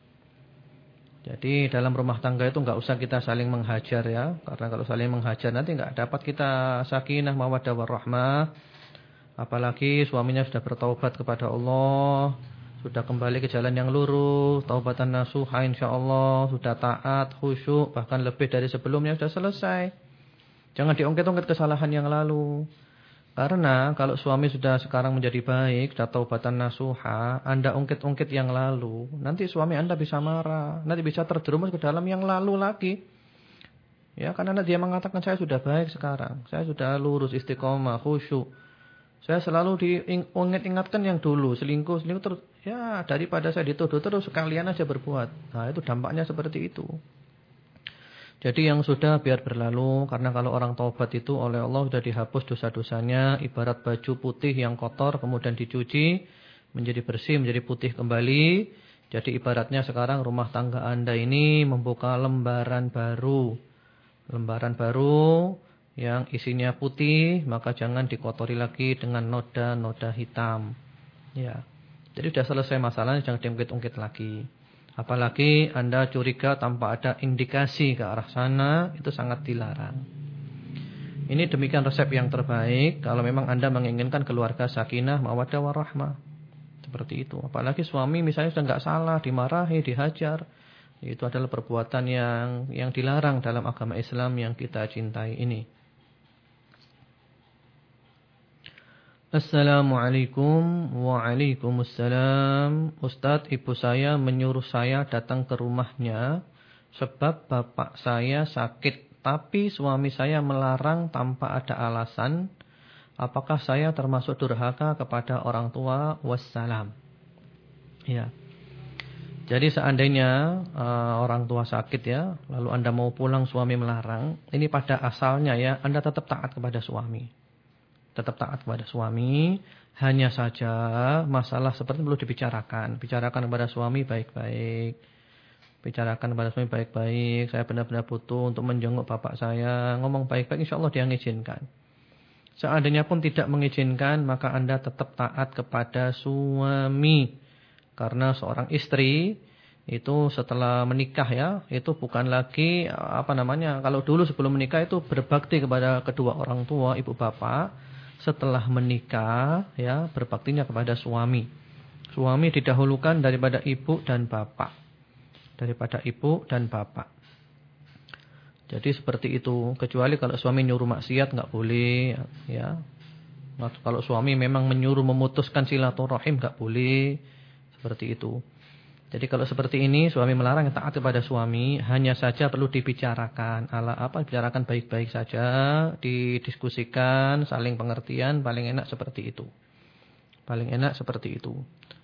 A: Jadi dalam rumah tangga itu enggak usah kita saling menghajar, ya. Karena kalau saling menghajar nanti enggak dapat kita sakinah, mawaddah warahmah. Apalagi suaminya sudah bertaubat kepada Allah, sudah kembali ke jalan yang lurus, taubatan nasuha insyaallah, sudah taat, khusyuk, bahkan lebih dari sebelumnya, sudah selesai. Jangan diungkit-ungkit kesalahan yang lalu. Karena kalau suami sudah sekarang menjadi baik, sudah taubatan nasuha, Anda ungkit-ungkit yang lalu, nanti suami Anda bisa marah, nanti bisa terjerumus ke dalam yang lalu lagi. Ya, karena dia mengatakan saya sudah baik sekarang, saya sudah lurus, istiqomah, khusyuk. Saya selalu diingat-ingatkan yang dulu, selingkuh terus. Ya, daripada saya dituduh terus, sekalian aja berbuat. Nah, itu dampaknya seperti itu. Jadi yang sudah biar berlalu, karena kalau orang taubat itu oleh Allah sudah dihapus dosa-dosanya, ibarat baju putih yang kotor kemudian dicuci menjadi bersih, menjadi putih kembali. Jadi ibaratnya sekarang rumah tangga Anda ini membuka lembaran baru. Lembaran baru yang isinya putih, maka jangan dikotori lagi dengan noda-noda hitam. Ya. Jadi sudah selesai masalahnya, jangan diungkit-ungkit lagi. Apalagi Anda curiga tanpa ada indikasi ke arah sana, itu sangat dilarang. Ini demikian resep yang terbaik kalau memang Anda menginginkan keluarga sakinah, mawaddah warahmah. Seperti itu. Apalagi suami misalnya sudah enggak salah, dimarahi, dihajar, itu adalah perbuatan yang dilarang dalam agama Islam yang kita cintai ini. Assalamualaikum. Waalaikumsalam. Ustadz, ibu saya menyuruh saya datang ke rumahnya sebab bapak saya sakit, tapi suami saya melarang tanpa ada alasan. Apakah saya termasuk durhaka kepada orang tua? Wassalam. Ya. Jadi seandainya orang tua sakit, ya, lalu Anda mau pulang suami melarang, ini pada asalnya, ya, Anda tetap taat kepada suami. Tetap taat kepada suami, hanya saja masalah seperti perlu dibicarakan. Bicarakan kepada suami baik-baik. Bicarakan kepada suami baik-baik. Saya benar-benar butuh untuk menjenguk bapak saya. Ngomong baik-baik, insyaallah dia mengizinkan. Seandainya pun tidak mengizinkan, maka Anda tetap taat kepada suami. Karena seorang istri itu setelah menikah, ya, itu bukan lagi kalau dulu sebelum menikah itu berbakti kepada kedua orang tua, ibu bapak. Setelah menikah, ya, berbaktinya kepada suami. Suami didahulukan daripada ibu dan bapak. Daripada ibu dan bapak. Jadi seperti itu. Kecuali kalau suami nyuruh maksiat enggak boleh, ya. Kalau suami memang menyuruh memutuskan silaturahim enggak boleh. Seperti itu. Jadi kalau seperti ini suami melarang, taat kepada suami, hanya saja perlu dibicarakan. Bicarakan baik-baik saja, didiskusikan, saling pengertian, paling enak seperti itu. Paling enak seperti itu.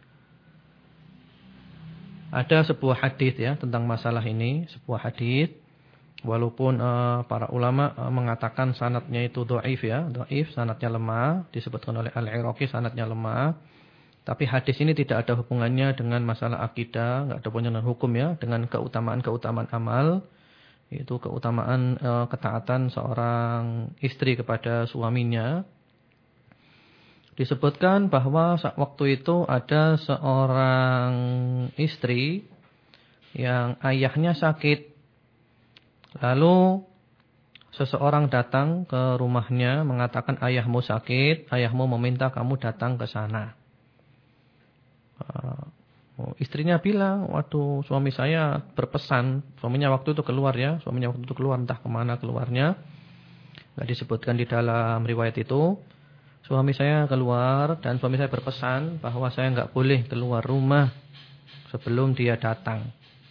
A: Ada sebuah hadis ya tentang masalah ini, sebuah hadis walaupun para ulama mengatakan sanadnya itu dhaif ya, dhaif, sanadnya lemah, disebutkan oleh Al-Iraqi sanadnya lemah. Tapi hadis ini tidak ada hubungannya dengan masalah akidah, enggak ada hubungannya dengan hukum ya, dengan keutamaan-keutamaan amal. Itu keutamaan ketaatan seorang istri kepada suaminya. Disebutkan bahwa waktu itu ada seorang istri yang ayahnya sakit. Lalu seseorang datang ke rumahnya mengatakan ayahmu sakit, ayahmu meminta kamu datang ke sana. Istrinya bilang, waduh suami saya berpesan, suaminya waktu itu keluar ya, suaminya waktu itu keluar entah kemana keluarnya. Enggak disebutkan di dalam riwayat itu. Suami saya keluar dan suami saya berpesan bahwa saya enggak boleh keluar rumah sebelum dia datang.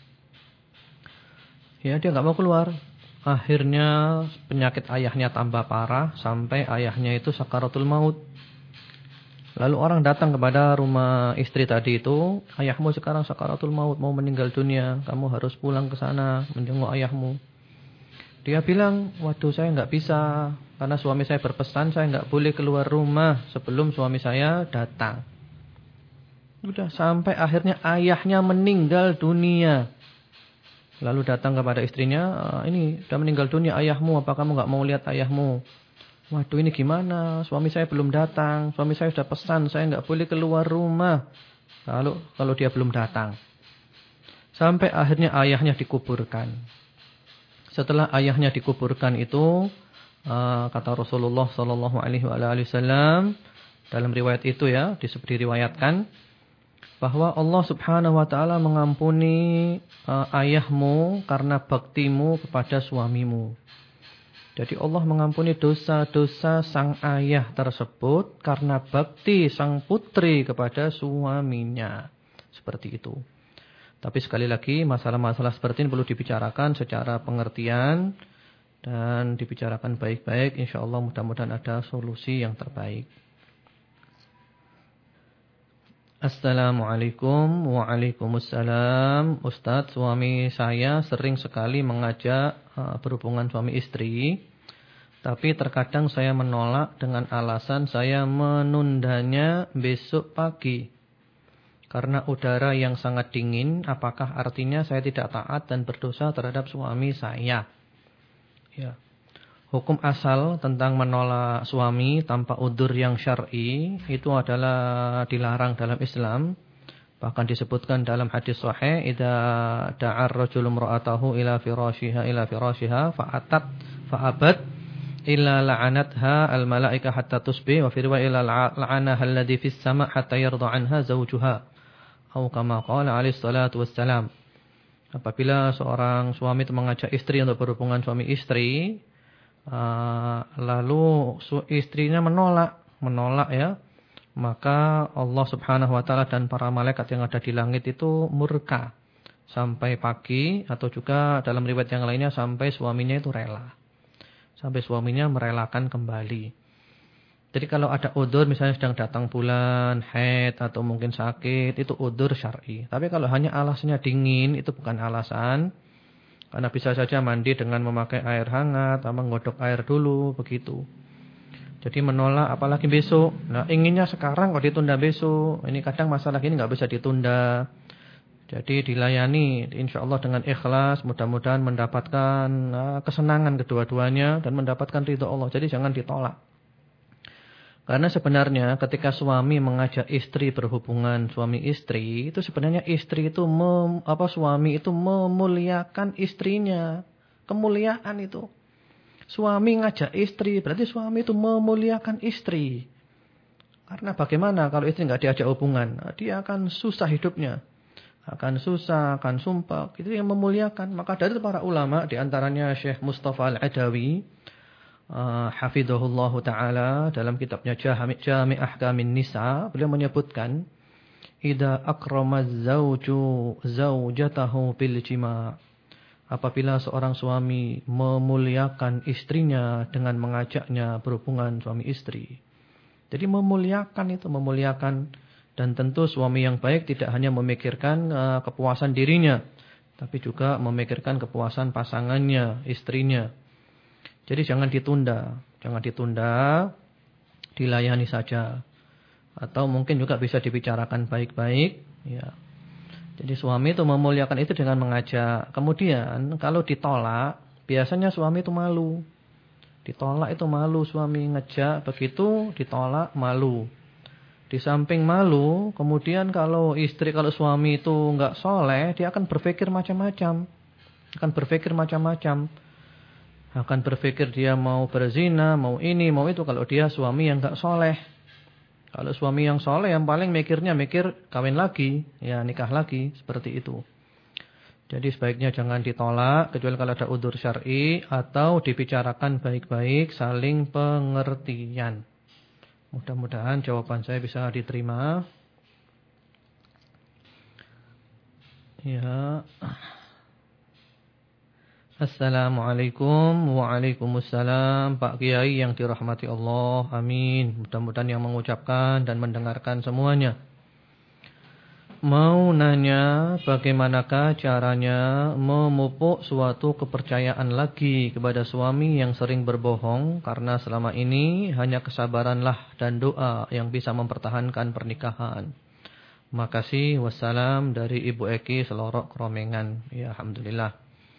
A: Ya dia enggak mau keluar. Akhirnya penyakit ayahnya tambah parah sampai ayahnya itu sakaratul maut. Lalu orang datang kepada rumah istri tadi itu, ayahmu sekarang sakaratul maut, mau meninggal dunia, kamu harus pulang ke sana menjenguk ayahmu. Dia bilang, waduh saya enggak bisa, karena suami saya berpesan saya enggak boleh keluar rumah sebelum suami saya datang. Sudah sampai akhirnya ayahnya meninggal dunia. Lalu datang kepada istrinya, ini sudah meninggal dunia ayahmu, apa kamu enggak mau lihat ayahmu? Waduh ini gimana, suami saya belum datang, suami saya sudah pesan saya enggak boleh keluar rumah. Lalu kalau dia belum datang. Sampai akhirnya ayahnya dikuburkan. Setelah ayahnya dikuburkan itu, kata Rasulullah sallallahu alaihi wasallam dalam riwayat itu ya, diriwayatkan bahwa Allah Subhanahu wa taala mengampuni ayahmu karena baktimu kepada suamimu. Jadi Allah mengampuni dosa-dosa sang ayah tersebut karena bakti sang putri kepada suaminya. Seperti itu. Tapi sekali lagi masalah-masalah seperti ini perlu dibicarakan secara pengertian dan dibicarakan baik-baik. InsyaAllah mudah-mudahan ada solusi yang terbaik. Assalamualaikum. Waalaikumsalam. Ustadz, suami saya sering sekali mengajak berhubungan suami istri. Tapi terkadang saya menolak dengan alasan saya menundanya besok pagi. Karena udara yang sangat dingin, apakah artinya saya tidak taat dan berdosa terhadap suami saya? Ya. Hukum asal tentang menolak suami tanpa udzur yang syar'i itu adalah dilarang dalam Islam. Bahkan disebutkan dalam hadis sahih, idza da'a ar-rajulu imra'atahu ila firashiha fa'abat illa la'anatha al-malaika hatta tusbih wa fi riwayah illa la'anaha alladhi fis sama' hatta yarda 'anha zawjuha. Atau kama qala alaihi salatu wassalam. Apabila seorang suami itu mengajak istri untuk berhubungan suami istri, lalu istrinya menolak ya, maka Allah Subhanahu wa taala dan para malaikat yang ada di langit itu murka sampai pagi, atau juga dalam riwayat yang lainnya sampai suaminya itu rela. Sampai suaminya merelakan kembali. Jadi kalau ada udzur misalnya sedang datang bulan, haid atau mungkin sakit, itu udzur syar'i. Tapi kalau hanya alasannya dingin, itu bukan alasan. Karena bisa saja mandi dengan memakai air hangat, atau menggodok air dulu, begitu. Jadi menolak apalagi besok. Nah, inginnya sekarang kok ditunda besok. Ini kadang masalah ini enggak bisa ditunda. Jadi dilayani insyaallah dengan ikhlas, mudah-mudahan mendapatkan kesenangan kedua-duanya dan mendapatkan ridha Allah. Jadi jangan ditolak. Karena sebenarnya ketika suami mengajak istri berhubungan suami istri, itu sebenarnya istri itu suami itu memuliakan istrinya. Kemuliaan itu. Suami ngajak istri, berarti suami itu memuliakan istri. Karena bagaimana kalau istri enggak diajak hubungan? Dia akan susah hidupnya. Akan susah, akan sumpah. Itu yang memuliakan. Maka dari para ulama, di antaranya Syekh Mustafa Al-Adawi, hafizahullahu ta'ala, dalam kitabnya Jami' Ahkamin Nisa, beliau menyebutkan, idza akrama az-zawju zawjatahu bil jima'. Apabila seorang suami memuliakan istrinya dengan mengajaknya berhubungan suami istri. Jadi memuliakan itu, memuliakan. Dan tentu suami yang baik tidak hanya memikirkan kepuasan dirinya, tapi juga memikirkan kepuasan pasangannya, istrinya. Jadi jangan ditunda, dilayani saja. Atau mungkin juga bisa dibicarakan baik-baik, ya. Jadi suami itu memuliakan itu dengan mengajak. Kemudian kalau ditolak, biasanya suami itu malu. Ditolak itu malu, suami ngejak, begitu ditolak malu. Di samping malu, kemudian kalau suami itu enggak soleh, dia akan berpikir macam-macam. Akan berpikir dia mau berzina, mau ini, mau itu, kalau dia suami yang enggak soleh. Kalau suami yang soleh, yang paling mikir kawin lagi, ya nikah lagi, seperti itu. Jadi sebaiknya jangan ditolak, kecuali kalau ada udzur syar'i, atau dibicarakan baik-baik, saling pengertian. Mudah-mudahan jawaban saya bisa diterima. Ya. Assalamualaikum. Waalaikumsalam. Pak Kiai yang dirahmati Allah. Amin. Mudah-mudahan yang mengucapkan dan mendengarkan semuanya. Mau nanya bagaimanakah caranya memupuk suatu kepercayaan lagi kepada suami yang sering berbohong, karena selama ini hanya kesabaranlah dan doa yang bisa mempertahankan pernikahan. Makasih, wassalam, dari Ibu Eki Selorok Kromengan. Ya, alhamdulillah.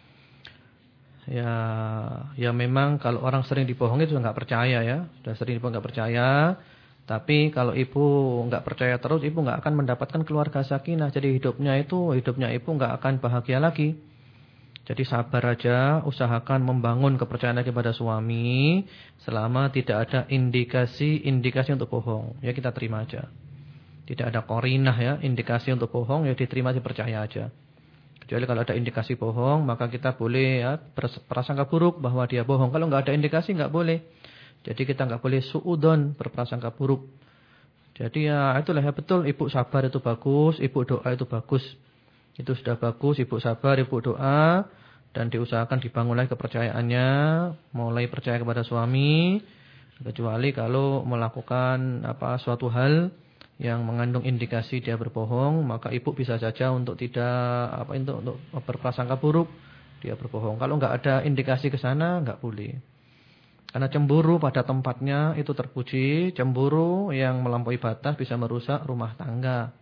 A: Ya memang kalau orang sering dibohongi itu enggak percaya ya. Sudah sering dibohong enggak percaya. Tapi kalau ibu enggak percaya terus, ibu enggak akan mendapatkan keluarga sakinah. Jadi hidupnya ibu enggak akan bahagia lagi. Jadi sabar aja, usahakan membangun kepercayaan lagi pada suami selama tidak ada indikasi untuk bohong. Ya kita terima aja. Tidak ada qarinah ya, indikasi untuk bohong, ya diterima, dipercaya aja. Kecuali kalau ada indikasi bohong, maka kita boleh ya berprasangka buruk bahwa dia bohong. Kalau enggak ada indikasi enggak boleh. Jadi kita enggak boleh suudzon, berprasangka buruk. Jadi ya itulah ya, betul, ibu sabar itu bagus, ibu doa itu bagus. Itu sudah bagus, ibu sabar, ibu doa, dan diusahakan dibangun lagi kepercayaannya, mulai percaya kepada suami. Kecuali kalau melakukan suatu hal yang mengandung indikasi dia berbohong, maka ibu bisa saja untuk untuk berprasangka buruk dia berbohong. Kalau enggak ada indikasi ke sana, enggak boleh. Karena cemburu pada tempatnya itu terpuji, cemburu yang melampaui batas bisa merusak rumah tangga.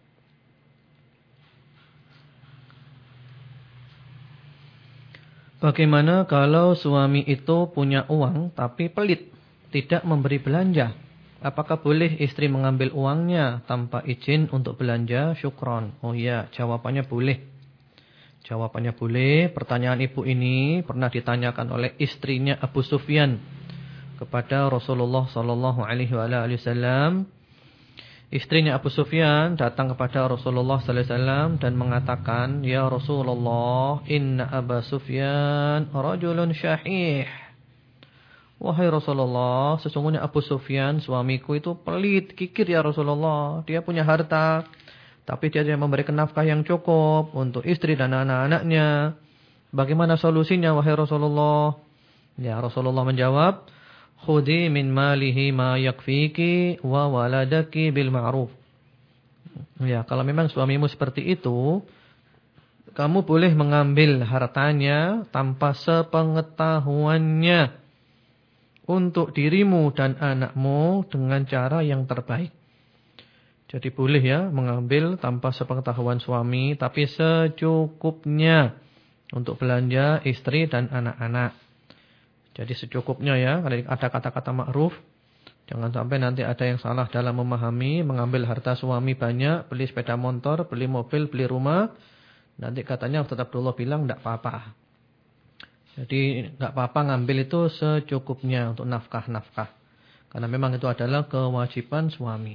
A: Bagaimana kalau suami itu punya uang tapi pelit, tidak memberi belanja? Apakah boleh istri mengambil uangnya tanpa izin untuk belanja? Syukron. Oh iya, jawabannya boleh. Jawabannya boleh. Pertanyaan ibu ini pernah ditanyakan oleh istrinya Abu Sufyan kepada Rasulullah sallallahu alaihi wasallam. Istrinya Abu Sufyan datang kepada Rasulullah sallallahu alaihi wasallam dan mengatakan, "Ya Rasulullah, inna Abu Sufyan rajulun syahih." Wahai Rasulullah, sesungguhnya Abu Sufyan suamiku itu pelit, kikir ya Rasulullah. Dia punya harta, tapi dia tidak memberikan nafkah yang cukup untuk istri dan anak-anaknya. Bagaimana solusinya wahai Rasulullah? Ya, Rasulullah menjawab, "Khudhi min malihi ma yakfiki wa waladaki bil ma'ruf." Ya, kalau memang suamimu seperti itu, kamu boleh mengambil hartanya tanpa sepengetahuannya untuk dirimu dan anakmu dengan cara yang terbaik. Jadi boleh ya mengambil tanpa sepengetahuan suami, tapi secukupnya untuk belanja istri dan anak-anak. Jadi secukupnya ya, kalau ada kata-kata ma'ruf, jangan sampai nanti ada yang salah dalam memahami, mengambil harta suami banyak, beli sepeda motor, beli mobil, beli rumah, nanti katanya Ustaz Abdullah bilang enggak apa-apa. Jadi enggak apa-apa ngambil itu secukupnya untuk nafkah-nafkah. Karena memang itu adalah kewajiban suami.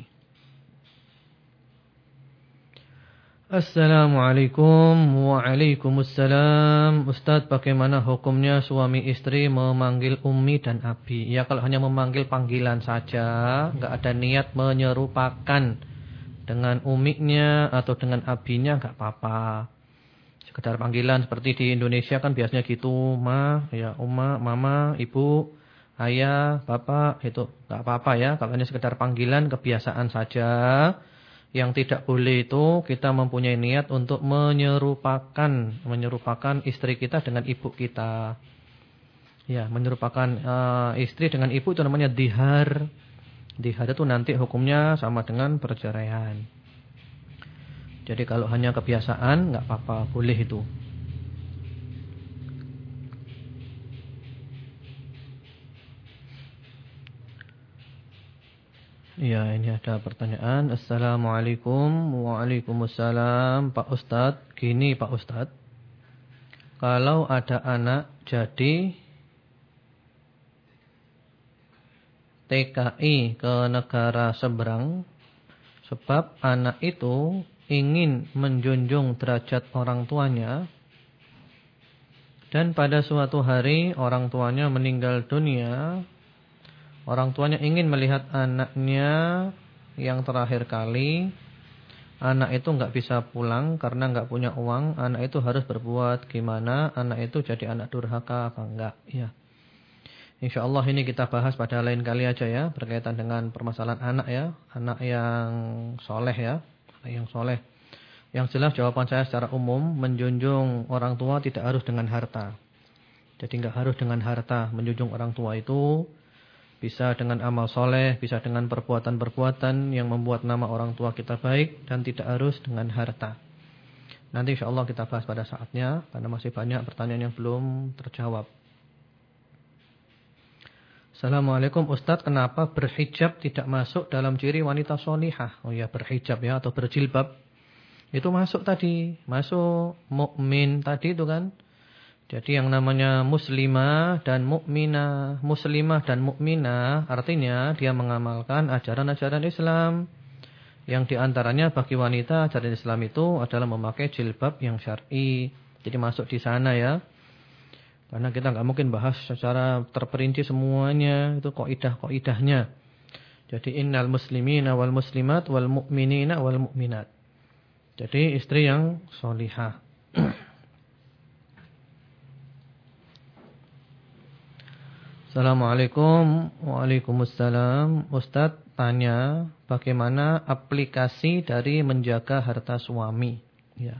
A: Assalamualaikum. Waalaikumsalam. Ustaz, bagaimana hukumnya suami istri memanggil Ummi dan Abi? Ya kalau hanya memanggil panggilan saja, enggak ada niat menyerupakan dengan umminya atau dengan abinya, enggak apa-apa. Sekedar panggilan seperti di Indonesia kan biasanya gitu, Ma, ya Uma, Mama, Ibu, ayah, bapak, itu enggak apa-apa ya. Kalau hanya sekedar panggilan, kebiasaan saja. Yang tidak boleh itu kita mempunyai niat untuk menyerupakan istri kita dengan ibu kita. Ya, menyerupakan istri dengan ibu itu namanya dihar. Dihar itu nanti hukumnya sama dengan perceraian. Jadi kalau hanya kebiasaan enggak apa-apa, boleh itu. Ya, ini ada pertanyaan. Assalamualaikum. Waalaikumsalam. Pak Ustadz, gini Pak Ustadz. Kalau ada anak jadi TKI ke negara seberang, sebab anak itu ingin menjunjung derajat orang tuanya, dan pada suatu hari orang tuanya meninggal dunia. Orang tuanya ingin melihat anaknya yang terakhir kali. Anak itu enggak bisa pulang karena enggak punya uang. Anak itu harus berbuat gimana? Anak itu jadi anak durhaka apa enggak? Ya. InsyaAllah ini kita bahas pada lain kali aja ya. Berkaitan dengan permasalahan anak ya. Anak yang soleh ya. Anak yang soleh. Yang jelas jawaban saya secara umum. Menjunjung orang tua tidak harus dengan harta. Jadi enggak harus dengan harta. Menjunjung orang tua itu bisa dengan amal soleh, bisa dengan perbuatan-perbuatan yang membuat nama orang tua kita baik, dan tidak harus dengan harta. Nanti insyaAllah kita bahas pada saatnya, karena masih banyak pertanyaan yang belum terjawab. Assalamualaikum Ustadz, kenapa berhijab tidak masuk dalam ciri wanita sholihah? Oh ya, berhijab ya, atau berjilbab. Itu masuk tadi, masuk mukmin tadi itu kan. Jadi yang namanya muslimah dan mukminah, muslimah dan mukminah artinya dia mengamalkan ajaran-ajaran Islam. Yang diantaranya bagi wanita ajaran Islam itu adalah memakai jilbab yang syar'i. Jadi masuk di sana ya. Karena kita nggak mungkin bahas secara terperinci semuanya, itu kaidah-kaidahnya. Jadi innal muslimina wal muslimat wal mu'minina wal mu'minat. Jadi istri yang sholihah. Assalamualaikum. Waalaikumsalam. Ustadz tanya, bagaimana aplikasi dari menjaga harta suami? Ya.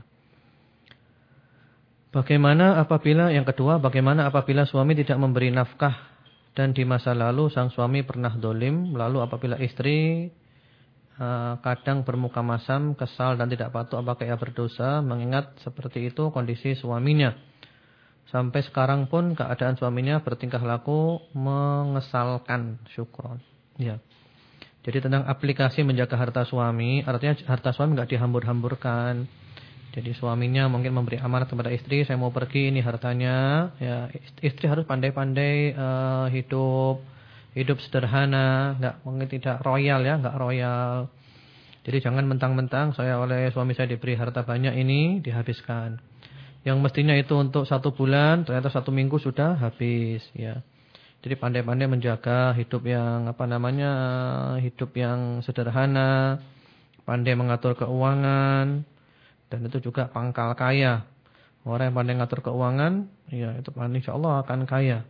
A: Bagaimana apabila suami tidak memberi nafkah dan di masa lalu sang suami pernah dolim, lalu apabila istri kadang bermuka masam, kesal dan tidak patuh, apakah ia berdosa? Mengingat seperti itu kondisi suaminya. Sampai sekarang pun keadaan suaminya bertingkah laku mengesalkan. Syukron. Ya. Jadi tentang aplikasi menjaga harta suami, artinya harta suami enggak dihambur-hamburkan. Jadi suaminya mungkin memberi amanat kepada istri, saya mau pergi ini hartanya. Ya, istri harus pandai-pandai hidup sederhana, mungkin tidak royal ya, enggak royal. Jadi jangan mentang-mentang saya oleh suami saya diberi harta banyak ini dihabiskan. Yang mestinya itu untuk 1 bulan, ternyata 1 minggu sudah habis ya. Jadi pandai-pandai menjaga hidup yang hidup yang sederhana, pandai mengatur keuangan, dan itu juga pangkal kaya. Orang yang pandai mengatur keuangan, ya itu insyaallah akan kaya.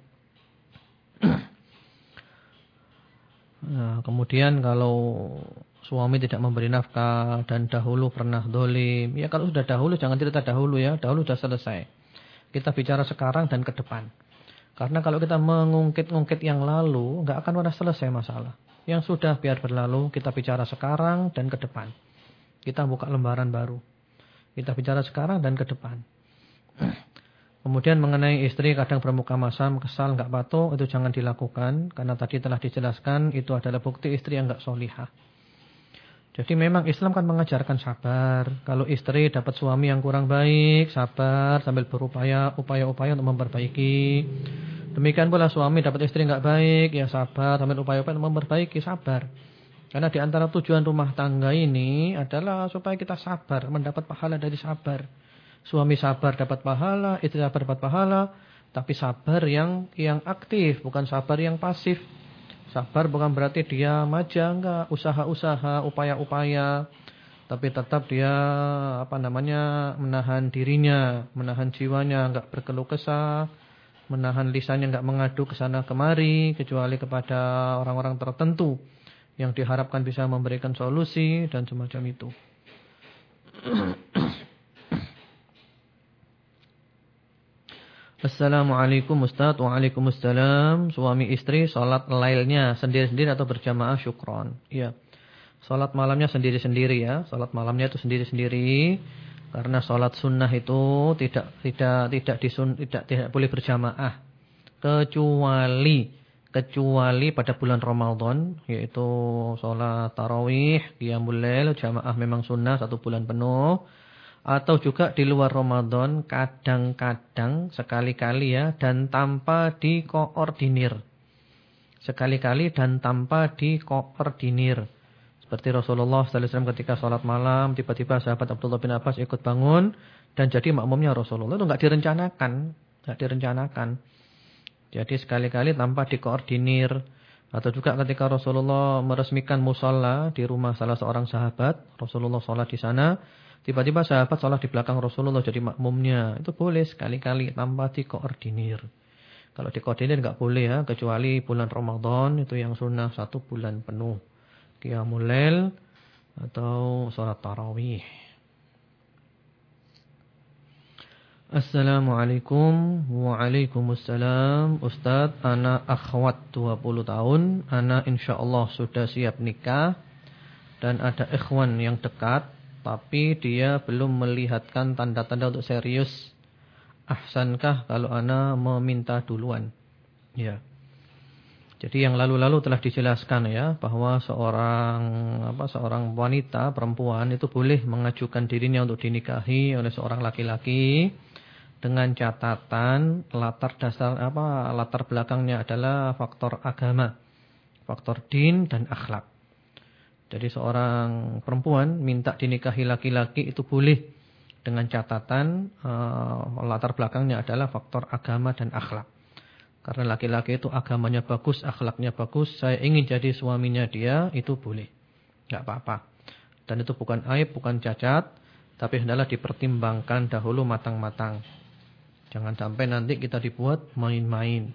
A: Nah, kemudian kalau suami tidak memberi nafkah dan dahulu pernah dolim, ya kalau sudah dahulu jangan cerita dahulu ya, dahulu sudah selesai. Kita bicara sekarang dan ke depan. Karena kalau kita mengungkit-ungkit yang lalu, enggak akan pernah selesai masalah. Yang sudah biar berlalu, kita bicara sekarang dan ke depan. Kita buka lembaran baru. Kita bicara sekarang dan ke depan. Kemudian mengenai istri kadang bermuka masam, kesal, enggak patuh, itu jangan dilakukan. Karena tadi telah dijelaskan, itu adalah bukti istri yang enggak sholihah. Jadi memang Islam kan mengajarkan sabar. Kalau istri dapat suami yang kurang baik, sabar sambil berupaya untuk memperbaiki. Demikian pula suami dapat istri enggak baik, ya sabar sambil upaya-upaya untuk memperbaiki, sabar. Karena di antara tujuan rumah tangga ini adalah supaya kita sabar, mendapat pahala dari sabar. Suami sabar dapat pahala, istri sabar dapat pahala, tapi sabar yang aktif, bukan sabar yang pasif. Sabar bukan berarti dia maja, enggak, usaha-usaha, upaya-upaya, tapi tetap dia menahan dirinya, menahan jiwanya, enggak berkeluh kesah, menahan lisannya enggak mengadu ke sana kemari kecuali kepada orang-orang tertentu yang diharapkan bisa memberikan solusi dan semacam itu. Assalamualaikum Ustaz. Waalaikumsalam. Suami istri salat lailnya sendiri-sendiri atau berjamaah? Syukron. Iya. Salat malamnya sendiri-sendiri ya. Salat malamnya itu sendiri-sendiri. Karena salat sunnah itu tidak boleh berjamaah. Kecuali pada bulan Ramadan, yaitu salat tarawih, qiyamul lail, jamaah memang sunnah 1 bulan penuh. Atau juga di luar Ramadan kadang-kadang sekali-kali ya dan tanpa dikoordinir. Sekali-kali dan tanpa dikoordinir. Seperti Rasulullah sallallahu alaihi wasallam ketika sholat malam tiba-tiba sahabat Abdullah bin Abbas ikut bangun dan jadi makmumnya Rasulullah. Itu enggak direncanakan. Jadi sekali-kali tanpa dikoordinir. Atau juga ketika Rasulullah meresmikan musalla di rumah salah seorang sahabat, Rasulullah sholat di sana. Tiba-tiba sahabat sholat di belakang Rasulullah jadi makmumnya. Itu boleh sekali-kali tanpa dikoordinir. Kalau dikoordinir enggak boleh ya. Kecuali bulan Ramadan itu yang sunnah 1 bulan penuh. Qiyamul lail atau sholat tarawih. Assalamualaikum. Waalaikumsalam. Ustaz, ana akhwat 20 tahun. Ana insyaallah sudah siap nikah. Dan ada ikhwan yang dekat. Tapi dia belum melihatkan tanda-tanda untuk serius. Ahsankah kalau ana meminta duluan? Ya. Jadi yang lalu-lalu telah dijelaskan ya bahwa seorang wanita perempuan itu boleh mengajukan dirinya untuk dinikahi oleh seorang laki-laki dengan catatan latar belakangnya adalah faktor agama, faktor din dan akhlak. Jadi seorang perempuan minta dinikahi laki-laki itu boleh dengan catatan latar belakangnya adalah faktor agama dan akhlak. Karena laki-laki itu agamanya bagus, akhlaknya bagus, saya ingin jadi suaminya dia, itu boleh. Enggak apa-apa. Dan itu bukan aib, bukan cacat, tapi hendaklah dipertimbangkan dahulu matang-matang. Jangan sampai nanti kita dibuat main-main.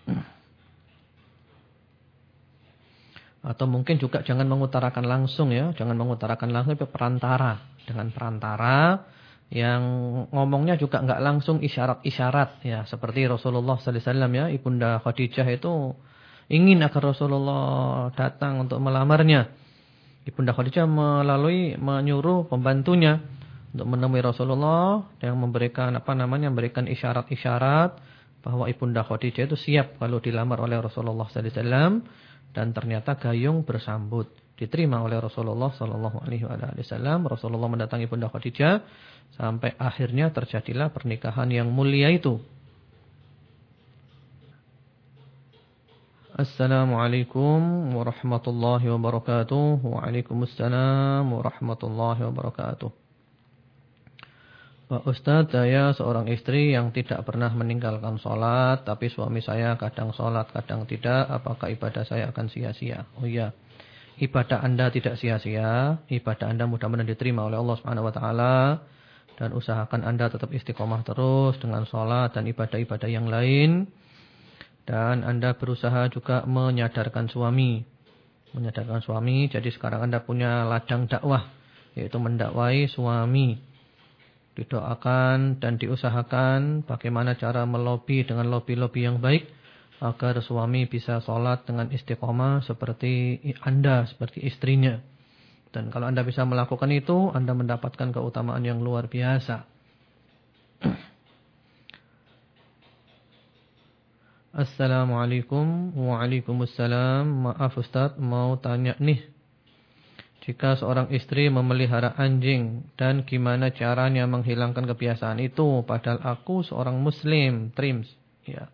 A: Atau mungkin juga jangan mengutarakan langsung ya. Jangan mengutarakan langsung, tapi perantara. Dengan perantara yang ngomongnya juga enggak langsung isyarat-isyarat. Ya, seperti Rasulullah sallallahu alaihi wasallam ya. Ibunda Khadijah itu ingin agar Rasulullah datang untuk melamarnya. Ibunda Khadijah menyuruh pembantunya untuk menemui Rasulullah yang memberikan memberikan isyarat-isyarat bahwa Ibunda Khadijah itu siap kalau dilamar oleh Rasulullah sallallahu alaihi wasallam. Dan ternyata gayung bersambut. Diterima oleh Rasulullah sallallahu alaihi wasallam. Rasulullah mendatangi Bunda Khadijah. Sampai akhirnya terjadilah pernikahan yang mulia itu. Assalamualaikum warahmatullahi wabarakatuh. Waalaikumsalam warahmatullahi wabarakatuh. Pak Ustaz, saya seorang istri yang tidak pernah meninggalkan sholat, tapi suami saya kadang sholat, kadang tidak. Apakah ibadah saya akan sia-sia? Oh iya, ibadah Anda tidak sia-sia. Ibadah Anda mudah-mudahan diterima oleh Allah Subhanahu Wa Taala. Dan usahakan Anda tetap istiqomah terus dengan sholat dan ibadah-ibadah yang lain. Dan Anda berusaha juga menyadarkan suami. Jadi sekarang Anda punya ladang dakwah, yaitu mendakwai suami. Didoakan dan diusahakan bagaimana cara melobi dengan lobi-lobi yang baik agar suami bisa sholat dengan istiqomah seperti Anda, seperti istrinya. Dan kalau Anda bisa melakukan itu, Anda mendapatkan keutamaan yang luar biasa. Assalamualaikum. Waalaikumsalam. Maaf Ustaz, mau tanya nih. Jika seorang istri memelihara anjing dan gimana caranya menghilangkan kebiasaan itu, padahal aku seorang muslim, trims. Ya.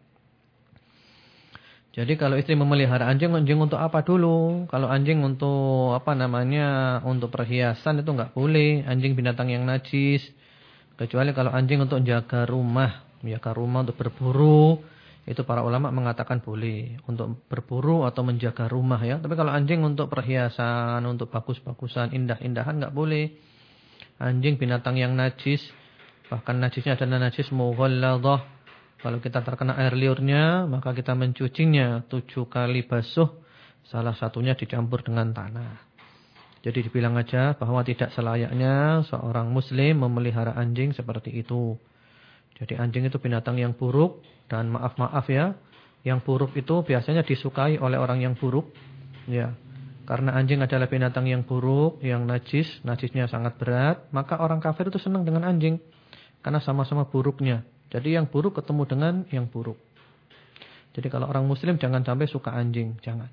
A: Jadi kalau istri memelihara anjing untuk apa dulu? Kalau anjing untuk untuk perhiasan itu enggak boleh. Anjing binatang yang najis. Kecuali kalau anjing untuk menjaga rumah untuk berburu. Itu para ulama mengatakan boleh untuk berburu atau menjaga rumah ya. Tapi kalau anjing untuk perhiasan, untuk bagus-bagusan, indah-indahan enggak boleh. Anjing binatang yang najis, bahkan najisnya adalah najis mughalladhah, Kalau kita terkena air liurnya, maka kita mencucinya 7 kali basuh, salah satunya dicampur dengan tanah. Jadi dibilang aja bahwa tidak selayaknya seorang muslim memelihara anjing seperti itu. Jadi anjing itu binatang yang buruk, dan maaf ya, yang buruk itu biasanya disukai oleh orang yang buruk. Ya. Karena anjing adalah binatang yang buruk, yang najisnya sangat berat, maka orang kafir itu senang dengan anjing. Karena sama-sama buruknya. Jadi yang buruk ketemu dengan yang buruk. Jadi kalau orang muslim jangan sampai suka anjing, jangan.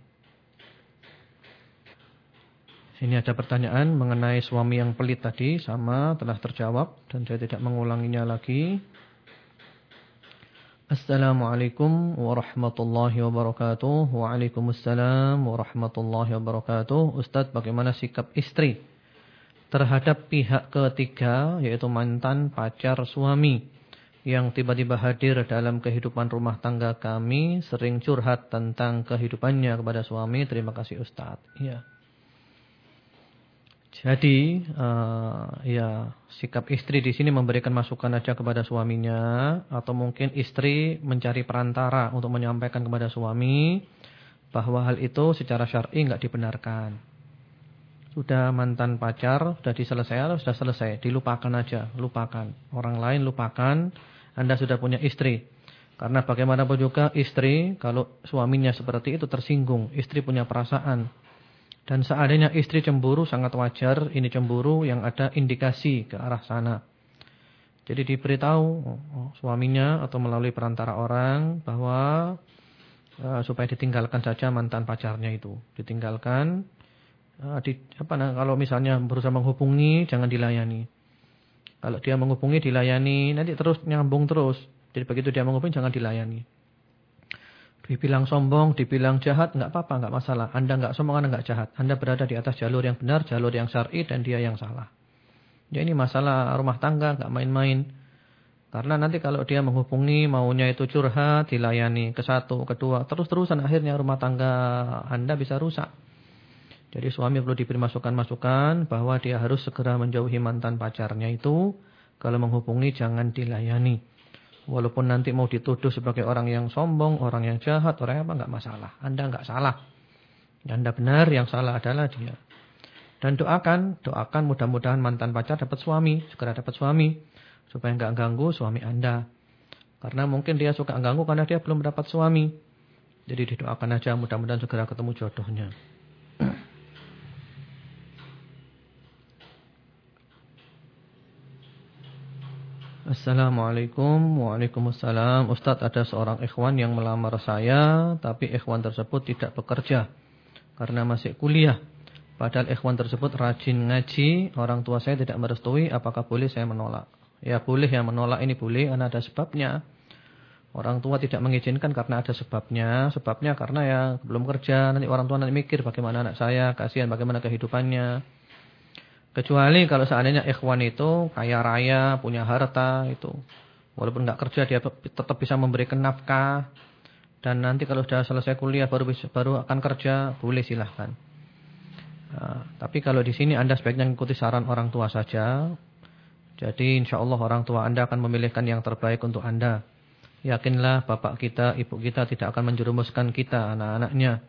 A: Ini ada pertanyaan mengenai suami yang pelit tadi, sama telah terjawab dan saya tidak mengulanginya lagi. Assalamualaikum warahmatullahi wabarakatuh. Waalaikumsalam warahmatullahi wabarakatuh. Ustaz, bagaimana sikap istri terhadap pihak ketiga, yaitu mantan pacar suami, yang tiba-tiba hadir dalam kehidupan rumah tangga kami, sering curhat tentang kehidupannya kepada suami. Terima kasih Ustaz. Ya. Jadi, ya, sikap istri di sini memberikan masukan aja kepada suaminya, atau mungkin istri mencari perantara untuk menyampaikan kepada suami bahwa hal itu secara syar'i enggak dibenarkan. Sudah mantan pacar, sudah selesai, dilupakan aja, lupakan. Orang lain lupakan, Anda sudah punya istri. Karena bagaimanapun juga istri, kalau suaminya seperti itu tersinggung, istri punya perasaan. Dan seandainya istri cemburu sangat wajar, ini cemburu yang ada indikasi ke arah sana. Jadi diberitahu suaminya atau melalui perantara orang bahwa supaya ditinggalkan saja mantan pacarnya itu. Ditinggalkan, kalau misalnya berusaha menghubungi jangan dilayani. Kalau dia menghubungi dilayani, nanti terus nyambung terus. Jadi begitu dia menghubungi jangan dilayani. Dibilang sombong, dibilang jahat, enggak apa-apa, enggak masalah. Anda enggak sombong, Anda enggak jahat. Anda berada di atas jalur yang benar, jalur yang syar'i, dan dia yang salah. Ya ini masalah rumah tangga, enggak main-main. Karena nanti kalau dia menghubungi, maunya itu curhat, dilayani ke satu, kedua, terus-terusan akhirnya rumah tangga Anda bisa rusak. Jadi suami perlu diberi masukan-masukan bahwa dia harus segera menjauhi mantan pacarnya itu. Kalau menghubungi jangan dilayani. Walaupun nanti mau dituduh sebagai orang yang sombong, orang yang jahat, orang apa, enggak masalah. Anda enggak salah. Anda benar, yang salah adalah dia. Dan doakan mudah-mudahan mantan pacar dapat suami, segera dapat suami. Supaya enggak ganggu suami Anda. Karena mungkin dia suka ganggu karena dia belum dapat suami. Jadi didoakan aja mudah-mudahan segera ketemu jodohnya. Assalamualaikum. Waalaikumsalam. Ustadz, ada seorang ikhwan yang melamar saya, tapi ikhwan tersebut tidak bekerja karena masih kuliah. Padahal ikhwan tersebut rajin ngaji, orang tua saya tidak merestui, apakah boleh saya menolak? Ya boleh, ya menolak ini boleh, karena ada sebabnya. Orang tua tidak mengizinkan karena ada sebabnya. Sebabnya karena ya belum kerja, nanti orang tua nanti mikir bagaimana anak saya, kasihan bagaimana kehidupannya. Kecuali kalau seandainya ikhwan itu kaya raya, punya harta itu. Walaupun enggak kerja dia tetap bisa memberikan nafkah. Dan nanti kalau sudah selesai kuliah baru akan kerja, boleh silahkan. Tapi kalau di sini Anda sebaiknya mengikuti saran orang tua saja. Jadi insyaallah orang tua Anda akan memilihkan yang terbaik untuk Anda. Yakinlah bapak kita, ibu kita tidak akan menjerumuskan kita, anak-anaknya.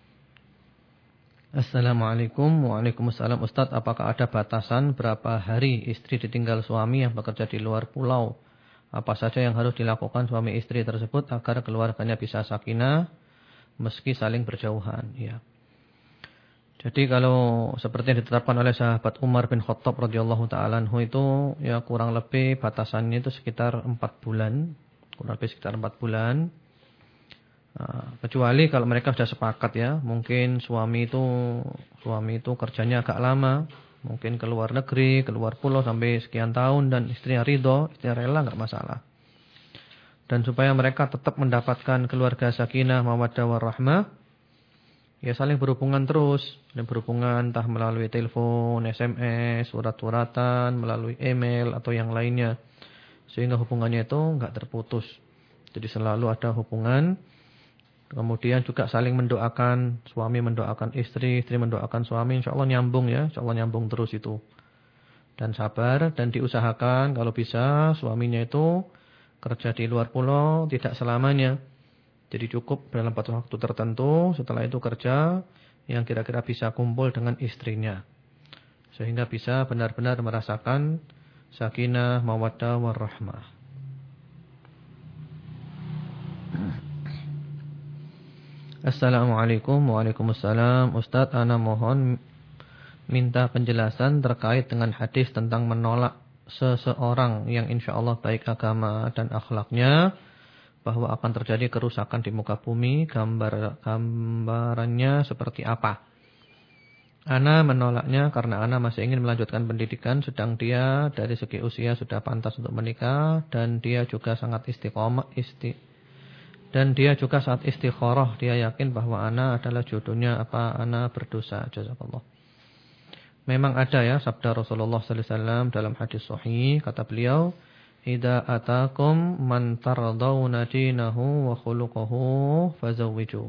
A: Assalamualaikum. Waalaikumsalam. Ustadz, apakah ada batasan berapa hari istri ditinggal suami yang bekerja di luar pulau? Apa saja yang harus dilakukan suami istri tersebut agar keluarganya bisa sakinah meski saling berjauhan? Ya. Jadi kalau seperti yang ditetapkan oleh sahabat Umar bin Khattab radhiyallahu taala anhu itu ya kurang lebih batasannya itu sekitar 4 bulan. Kurang lebih sekitar 4 bulan. Kecuali kalau mereka sudah sepakat ya, mungkin suami itu kerjanya agak lama, mungkin ke luar negeri, ke luar pulau sampai sekian tahun dan istrinya ridho, istrinya rela, enggak masalah. Dan supaya mereka tetap mendapatkan keluarga sakinah, mawaddah warahmah, ya saling berhubungan terus, dan berhubungan entah melalui telepon, SMS, surat-suratan, melalui email atau yang lainnya, sehingga hubungannya itu enggak terputus. Jadi selalu ada hubungan. Kemudian juga saling mendoakan, suami mendoakan istri, istri mendoakan suami, insyaallah nyambung ya, insyaallah nyambung terus itu. Dan sabar dan diusahakan kalau bisa suaminya itu Kerja di luar pulau tidak selamanya. Jadi cukup dalam waktu tertentu, setelah itu kerja yang kira-kira bisa kumpul dengan istrinya. Sehingga bisa benar-benar merasakan sakinah, mawaddah, warahmah. Assalamualaikum. Waalaikumsalam. Ustadz, ana mohon minta penjelasan terkait dengan hadis tentang menolak seseorang yang insya Allah baik agama dan akhlaknya, bahwa akan terjadi kerusakan di muka bumi. Gambarannya seperti apa? Ana menolaknya karena ana masih ingin melanjutkan pendidikan, sedang dia dari segi usia sudah pantas untuk menikah, dan dia juga sangat istiqomah, dan dia juga saat istikharah, dia yakin bahwa ana adalah jodohnya. Apa ana berdosa? Jazakallah. Memang ada ya sabda Rasulullah sallallahu alaihi wasallam dalam hadis sahih, kata beliau, "Idza atakum man tardawna dinahu wa khuluquhu fazawwiju.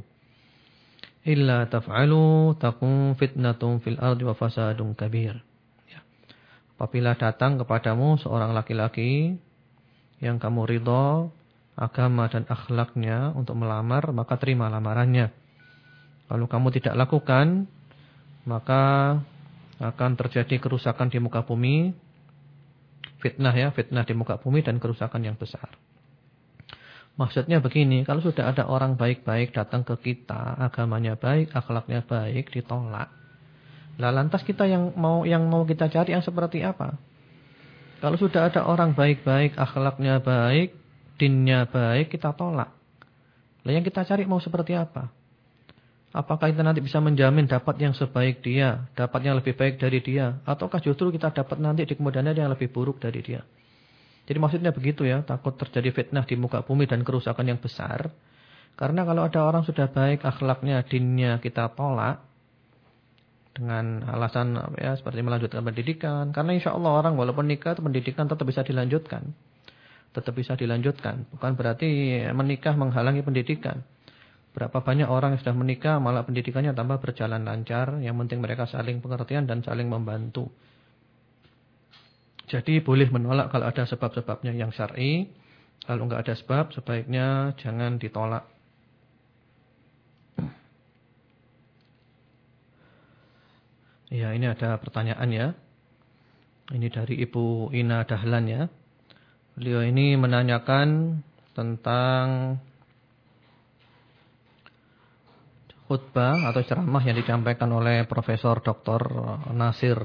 A: Illa taf'alu takun fitnatun fil ardi wa fasadun kabir." Ya. Apabila datang kepadamu seorang laki-laki yang kamu ridha agama dan akhlaknya untuk melamar, maka terima lamarannya. Kalau kamu tidak lakukan, maka akan terjadi kerusakan di muka bumi. Fitnah ya, fitnah di muka bumi dan kerusakan yang besar. Maksudnya begini, kalau sudah ada orang baik-baik datang ke kita, agamanya baik, akhlaknya baik, ditolak. Lah lantas kita yang mau kita cari yang seperti apa? Kalau sudah ada orang baik-baik, akhlaknya baik, dinnya baik, kita tolak. Lah yang kita cari mau seperti apa? Apakah kita nanti bisa menjamin dapat yang sebaik dia, dapat yang lebih baik dari dia, ataukah justru kita dapat nanti di kemudian hari yang lebih buruk dari dia? Jadi maksudnya begitu ya, takut terjadi fitnah di muka bumi dan kerusakan yang besar. Karena kalau ada orang sudah baik akhlaknya, dinnya kita tolak dengan alasan ya seperti melanjutkan pendidikan. Karena insya Allah orang walaupun nikah pendidikan tetap bisa dilanjutkan. Tetap bisa dilanjutkan. Bukan berarti menikah menghalangi pendidikan. Berapa banyak orang yang sudah menikah malah pendidikannya tambah berjalan lancar. Yang penting mereka saling pengertian dan saling membantu. Jadi boleh menolak kalau ada sebab-sebabnya yang syar'i. Kalau enggak ada sebab, sebaiknya jangan ditolak. Ya, ini ada pertanyaan ya. Ini dari Ibu Ina Dahlan ya. Beliau ini menanyakan tentang khutbah atau ceramah yang disampaikan oleh Profesor Dr. Nasir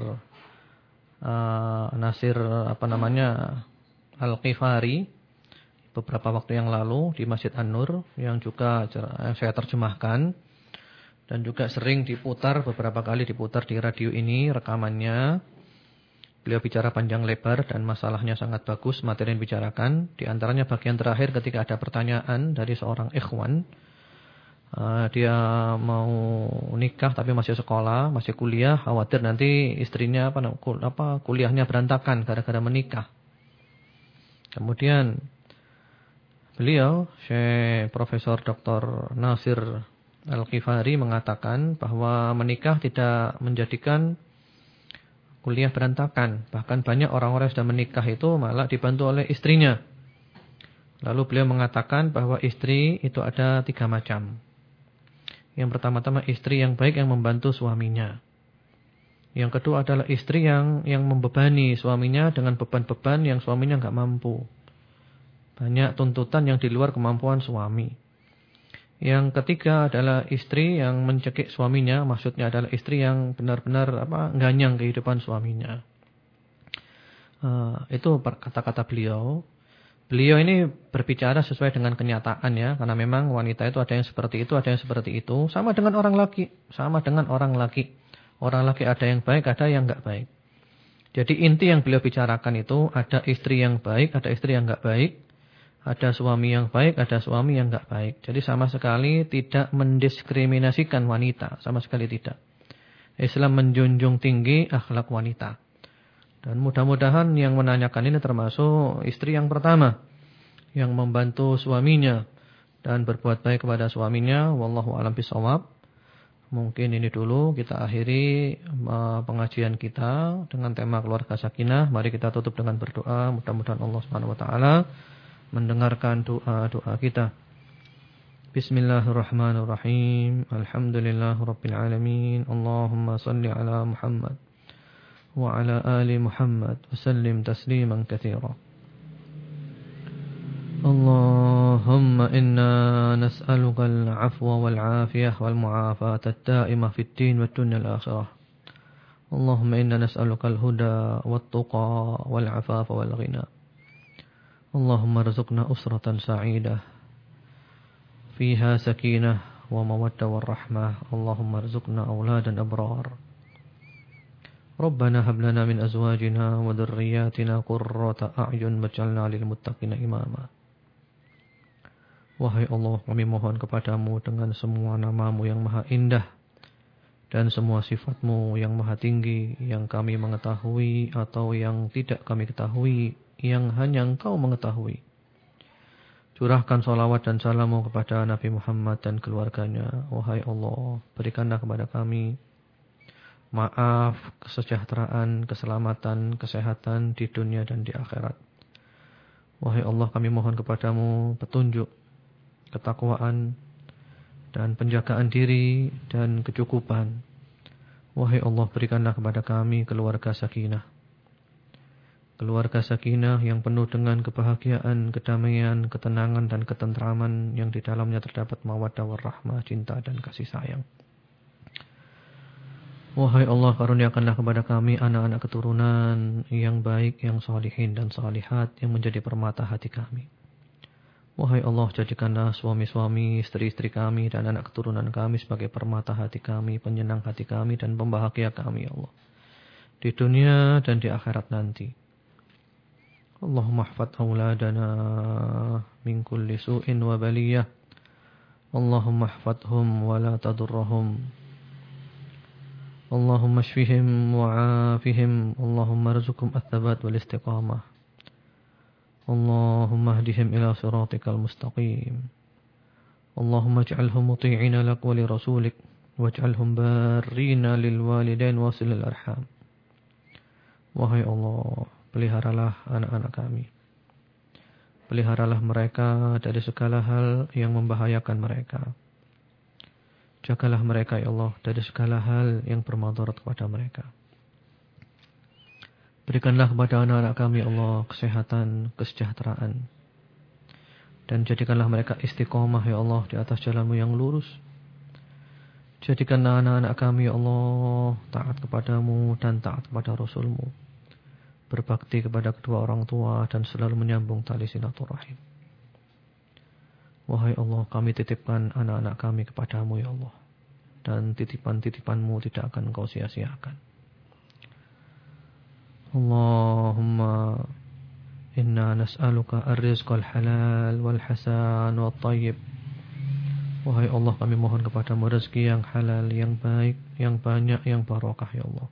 A: Al-Qifari beberapa waktu yang lalu di Masjid An-Nur, yang juga saya terjemahkan dan juga sering diputar, beberapa kali diputar di radio ini rekamannya. Beliau bicara panjang lebar dan masalahnya sangat bagus materi yang dibicarakan. Di antaranya bagian terakhir ketika ada pertanyaan dari seorang ikhwan. Dia mau nikah tapi masih sekolah, masih kuliah, khawatir nanti istrinya kuliahnya berantakan gara-gara menikah. Kemudian beliau, Syekh Profesor Dr. Nasir Al-Qifari mengatakan bahwa menikah tidak menjadikan kuliah berantakan. Bahkan banyak orang-orang yang sudah menikah itu malah dibantu oleh istrinya. Lalu beliau mengatakan bahwa istri itu ada 3 macam. Yang pertama-tama istri yang baik yang membantu suaminya. Yang kedua adalah istri yang membebani suaminya dengan beban-beban yang suaminya enggak mampu. Banyak tuntutan yang di luar kemampuan suami. Yang ketiga adalah istri yang mencekik suaminya, maksudnya adalah istri yang benar-benar ganyang kehidupan suaminya. Itu kata-kata beliau. Beliau ini berbicara sesuai dengan kenyataan ya, karena memang wanita itu ada yang seperti itu, ada yang seperti itu, sama dengan orang laki, Orang laki ada yang baik, ada yang enggak baik. Jadi inti yang beliau bicarakan itu ada istri yang baik, ada istri yang enggak baik, ada suami yang baik, ada suami yang enggak baik. Jadi sama sekali tidak mendiskriminasikan wanita, sama sekali tidak. Islam menjunjung tinggi akhlak wanita. Dan mudah-mudahan yang menanyakan ini termasuk istri yang pertama, yang membantu suaminya dan berbuat baik kepada suaminya. Wallahu a'lam bishawab. Mungkin ini dulu kita akhiri pengajian kita dengan tema keluarga sakinah. Mari kita tutup dengan berdoa. Mudah-mudahan Allah Subhanahu wa taala mendengarkan doa-doa kita. Bismillahirrahmanirrahim. Alhamdulillahirabbil alamin. Allahumma shalli ala Muhammad wa ala ali Muhammad wa sallim tasliman katsiran. Allahumma inna nas'aluka al-'afwa wal-'afiyah wal-mu'afata at-ta'imah fid din wad dunya al-akhirah. Allahumma inna nas'aluka al-huda wat-tuqa wal-'afafa wal-ghina. Allahumma rzuqna usratan sa'idah fiha sakinah wa mawaddah war-rahmah. Allahumma rzuqna auladan abrar. Rabbana hab lana min azwajina wa dhurriyyatina qurrata a'yun waj'alna lil muttaqina imama. Wahai Allah, kami mohon kepadamu dengan semua nama-Mu yang maha indah dan semua sifat-Mu yang maha tinggi, yang kami mengetahui atau yang tidak kami ketahui, yang hanya Engkau mengetahui. Curahkan salawat dan salam-Mu kepada Nabi Muhammad dan keluarganya. Wahai Allah, berikanlah kepada kami maaf, kesejahteraan, keselamatan, kesehatan di dunia dan di akhirat. Wahai Allah, kami mohon kepadamu petunjuk, ketakwaan, dan penjagaan diri dan kecukupan. Wahai Allah, berikanlah kepada kami keluarga sakinah. Keluarga sakinah yang penuh dengan kebahagiaan, kedamaian, ketenangan, dan ketentraman yang di dalamnya terdapat mawaddah warahmah, cinta dan kasih sayang. Wahai Allah, karuniakanlah kepada kami anak-anak keturunan yang baik, yang salihin dan salihat, yang menjadi permata hati kami. Wahai Allah, jadikanlah suami-suami, istri-istri kami, dan anak keturunan kami sebagai permata hati kami, penyenang hati kami, dan pembahagia kami, ya Allah, di dunia dan di akhirat nanti. Allahumma hafadh auladana min kulli su'in wa baliyah. Allahumma hafadhum wa la tadurrahum. Allahumma shfihim wa afihim. Allahumma arzuqhum at-thabat wal istiqamah. Allahumma hdihim ila siratikal mustaqim. Allahumma ij'alhum muti'ina lak wa li rasulik waj'alhum barrina lil walidain wasilil arham. Wahai Allah, peliharalah anak-anak kami. Peliharalah mereka dari segala hal yang membahayakan mereka. Jagalah mereka, ya Allah, dari segala hal yang bermadarat kepada mereka. Berikanlah kepada anak-anak kami, Allah, kesehatan, kesejahteraan. Dan jadikanlah mereka istiqomah, ya Allah, di atas jalan-Mu yang lurus. Jadikanlah anak-anak kami, ya Allah, taat kepadamu dan taat kepada Rasul-Mu. Berbakti kepada kedua orang tua dan selalu menyambung tali silaturahim. Wahai Allah, kami titipkan anak-anak kami kepadamu, ya Allah. Dan titipan-titipan-Mu tidak akan Engkau sia-siakan. Allahumma inna nas'aluka ar-rizqal halal wal hasan wat tayyib. Wahai Allah, kami mohon kepadamu rezeki yang halal, yang baik, yang banyak, yang barakah, ya Allah.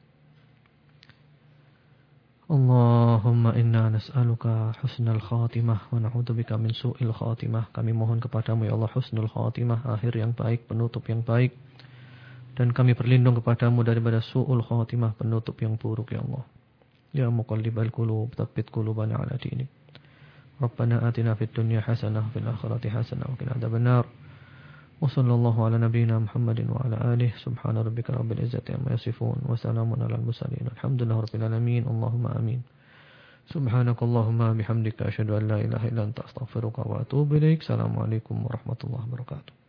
A: Allahumma inna nas'aluka husnal khatimah wa na'udzubika min su'il khatimah. Kami mohon kepadamu, ya Allah, husnul khatimah, akhir yang baik, penutup yang baik. Dan kami berlindung kepadamu daripada su'ul khatimah, penutup yang buruk, ya Allah. Ya muqallibal qulub, tsabbit qulubana ala dinik. Rabbana atina fid dunya hasanah wa fil akhirati hasanah wa qina adzabannar. Wa sallallahu ala nabiyyina Muhammadin wa ala alihi. Subhana rabbika rabbil izzati amma yasifun wa salamun alal mursalin. Alhamdulillahirabbil alamin. Allahumma amin. Subhanakallahumma bihamdika asyhadu an la ilaha illa anta astaghfiruka wa atubu ilaik. Assalamualaikum warahmatullahi wabarakatuh.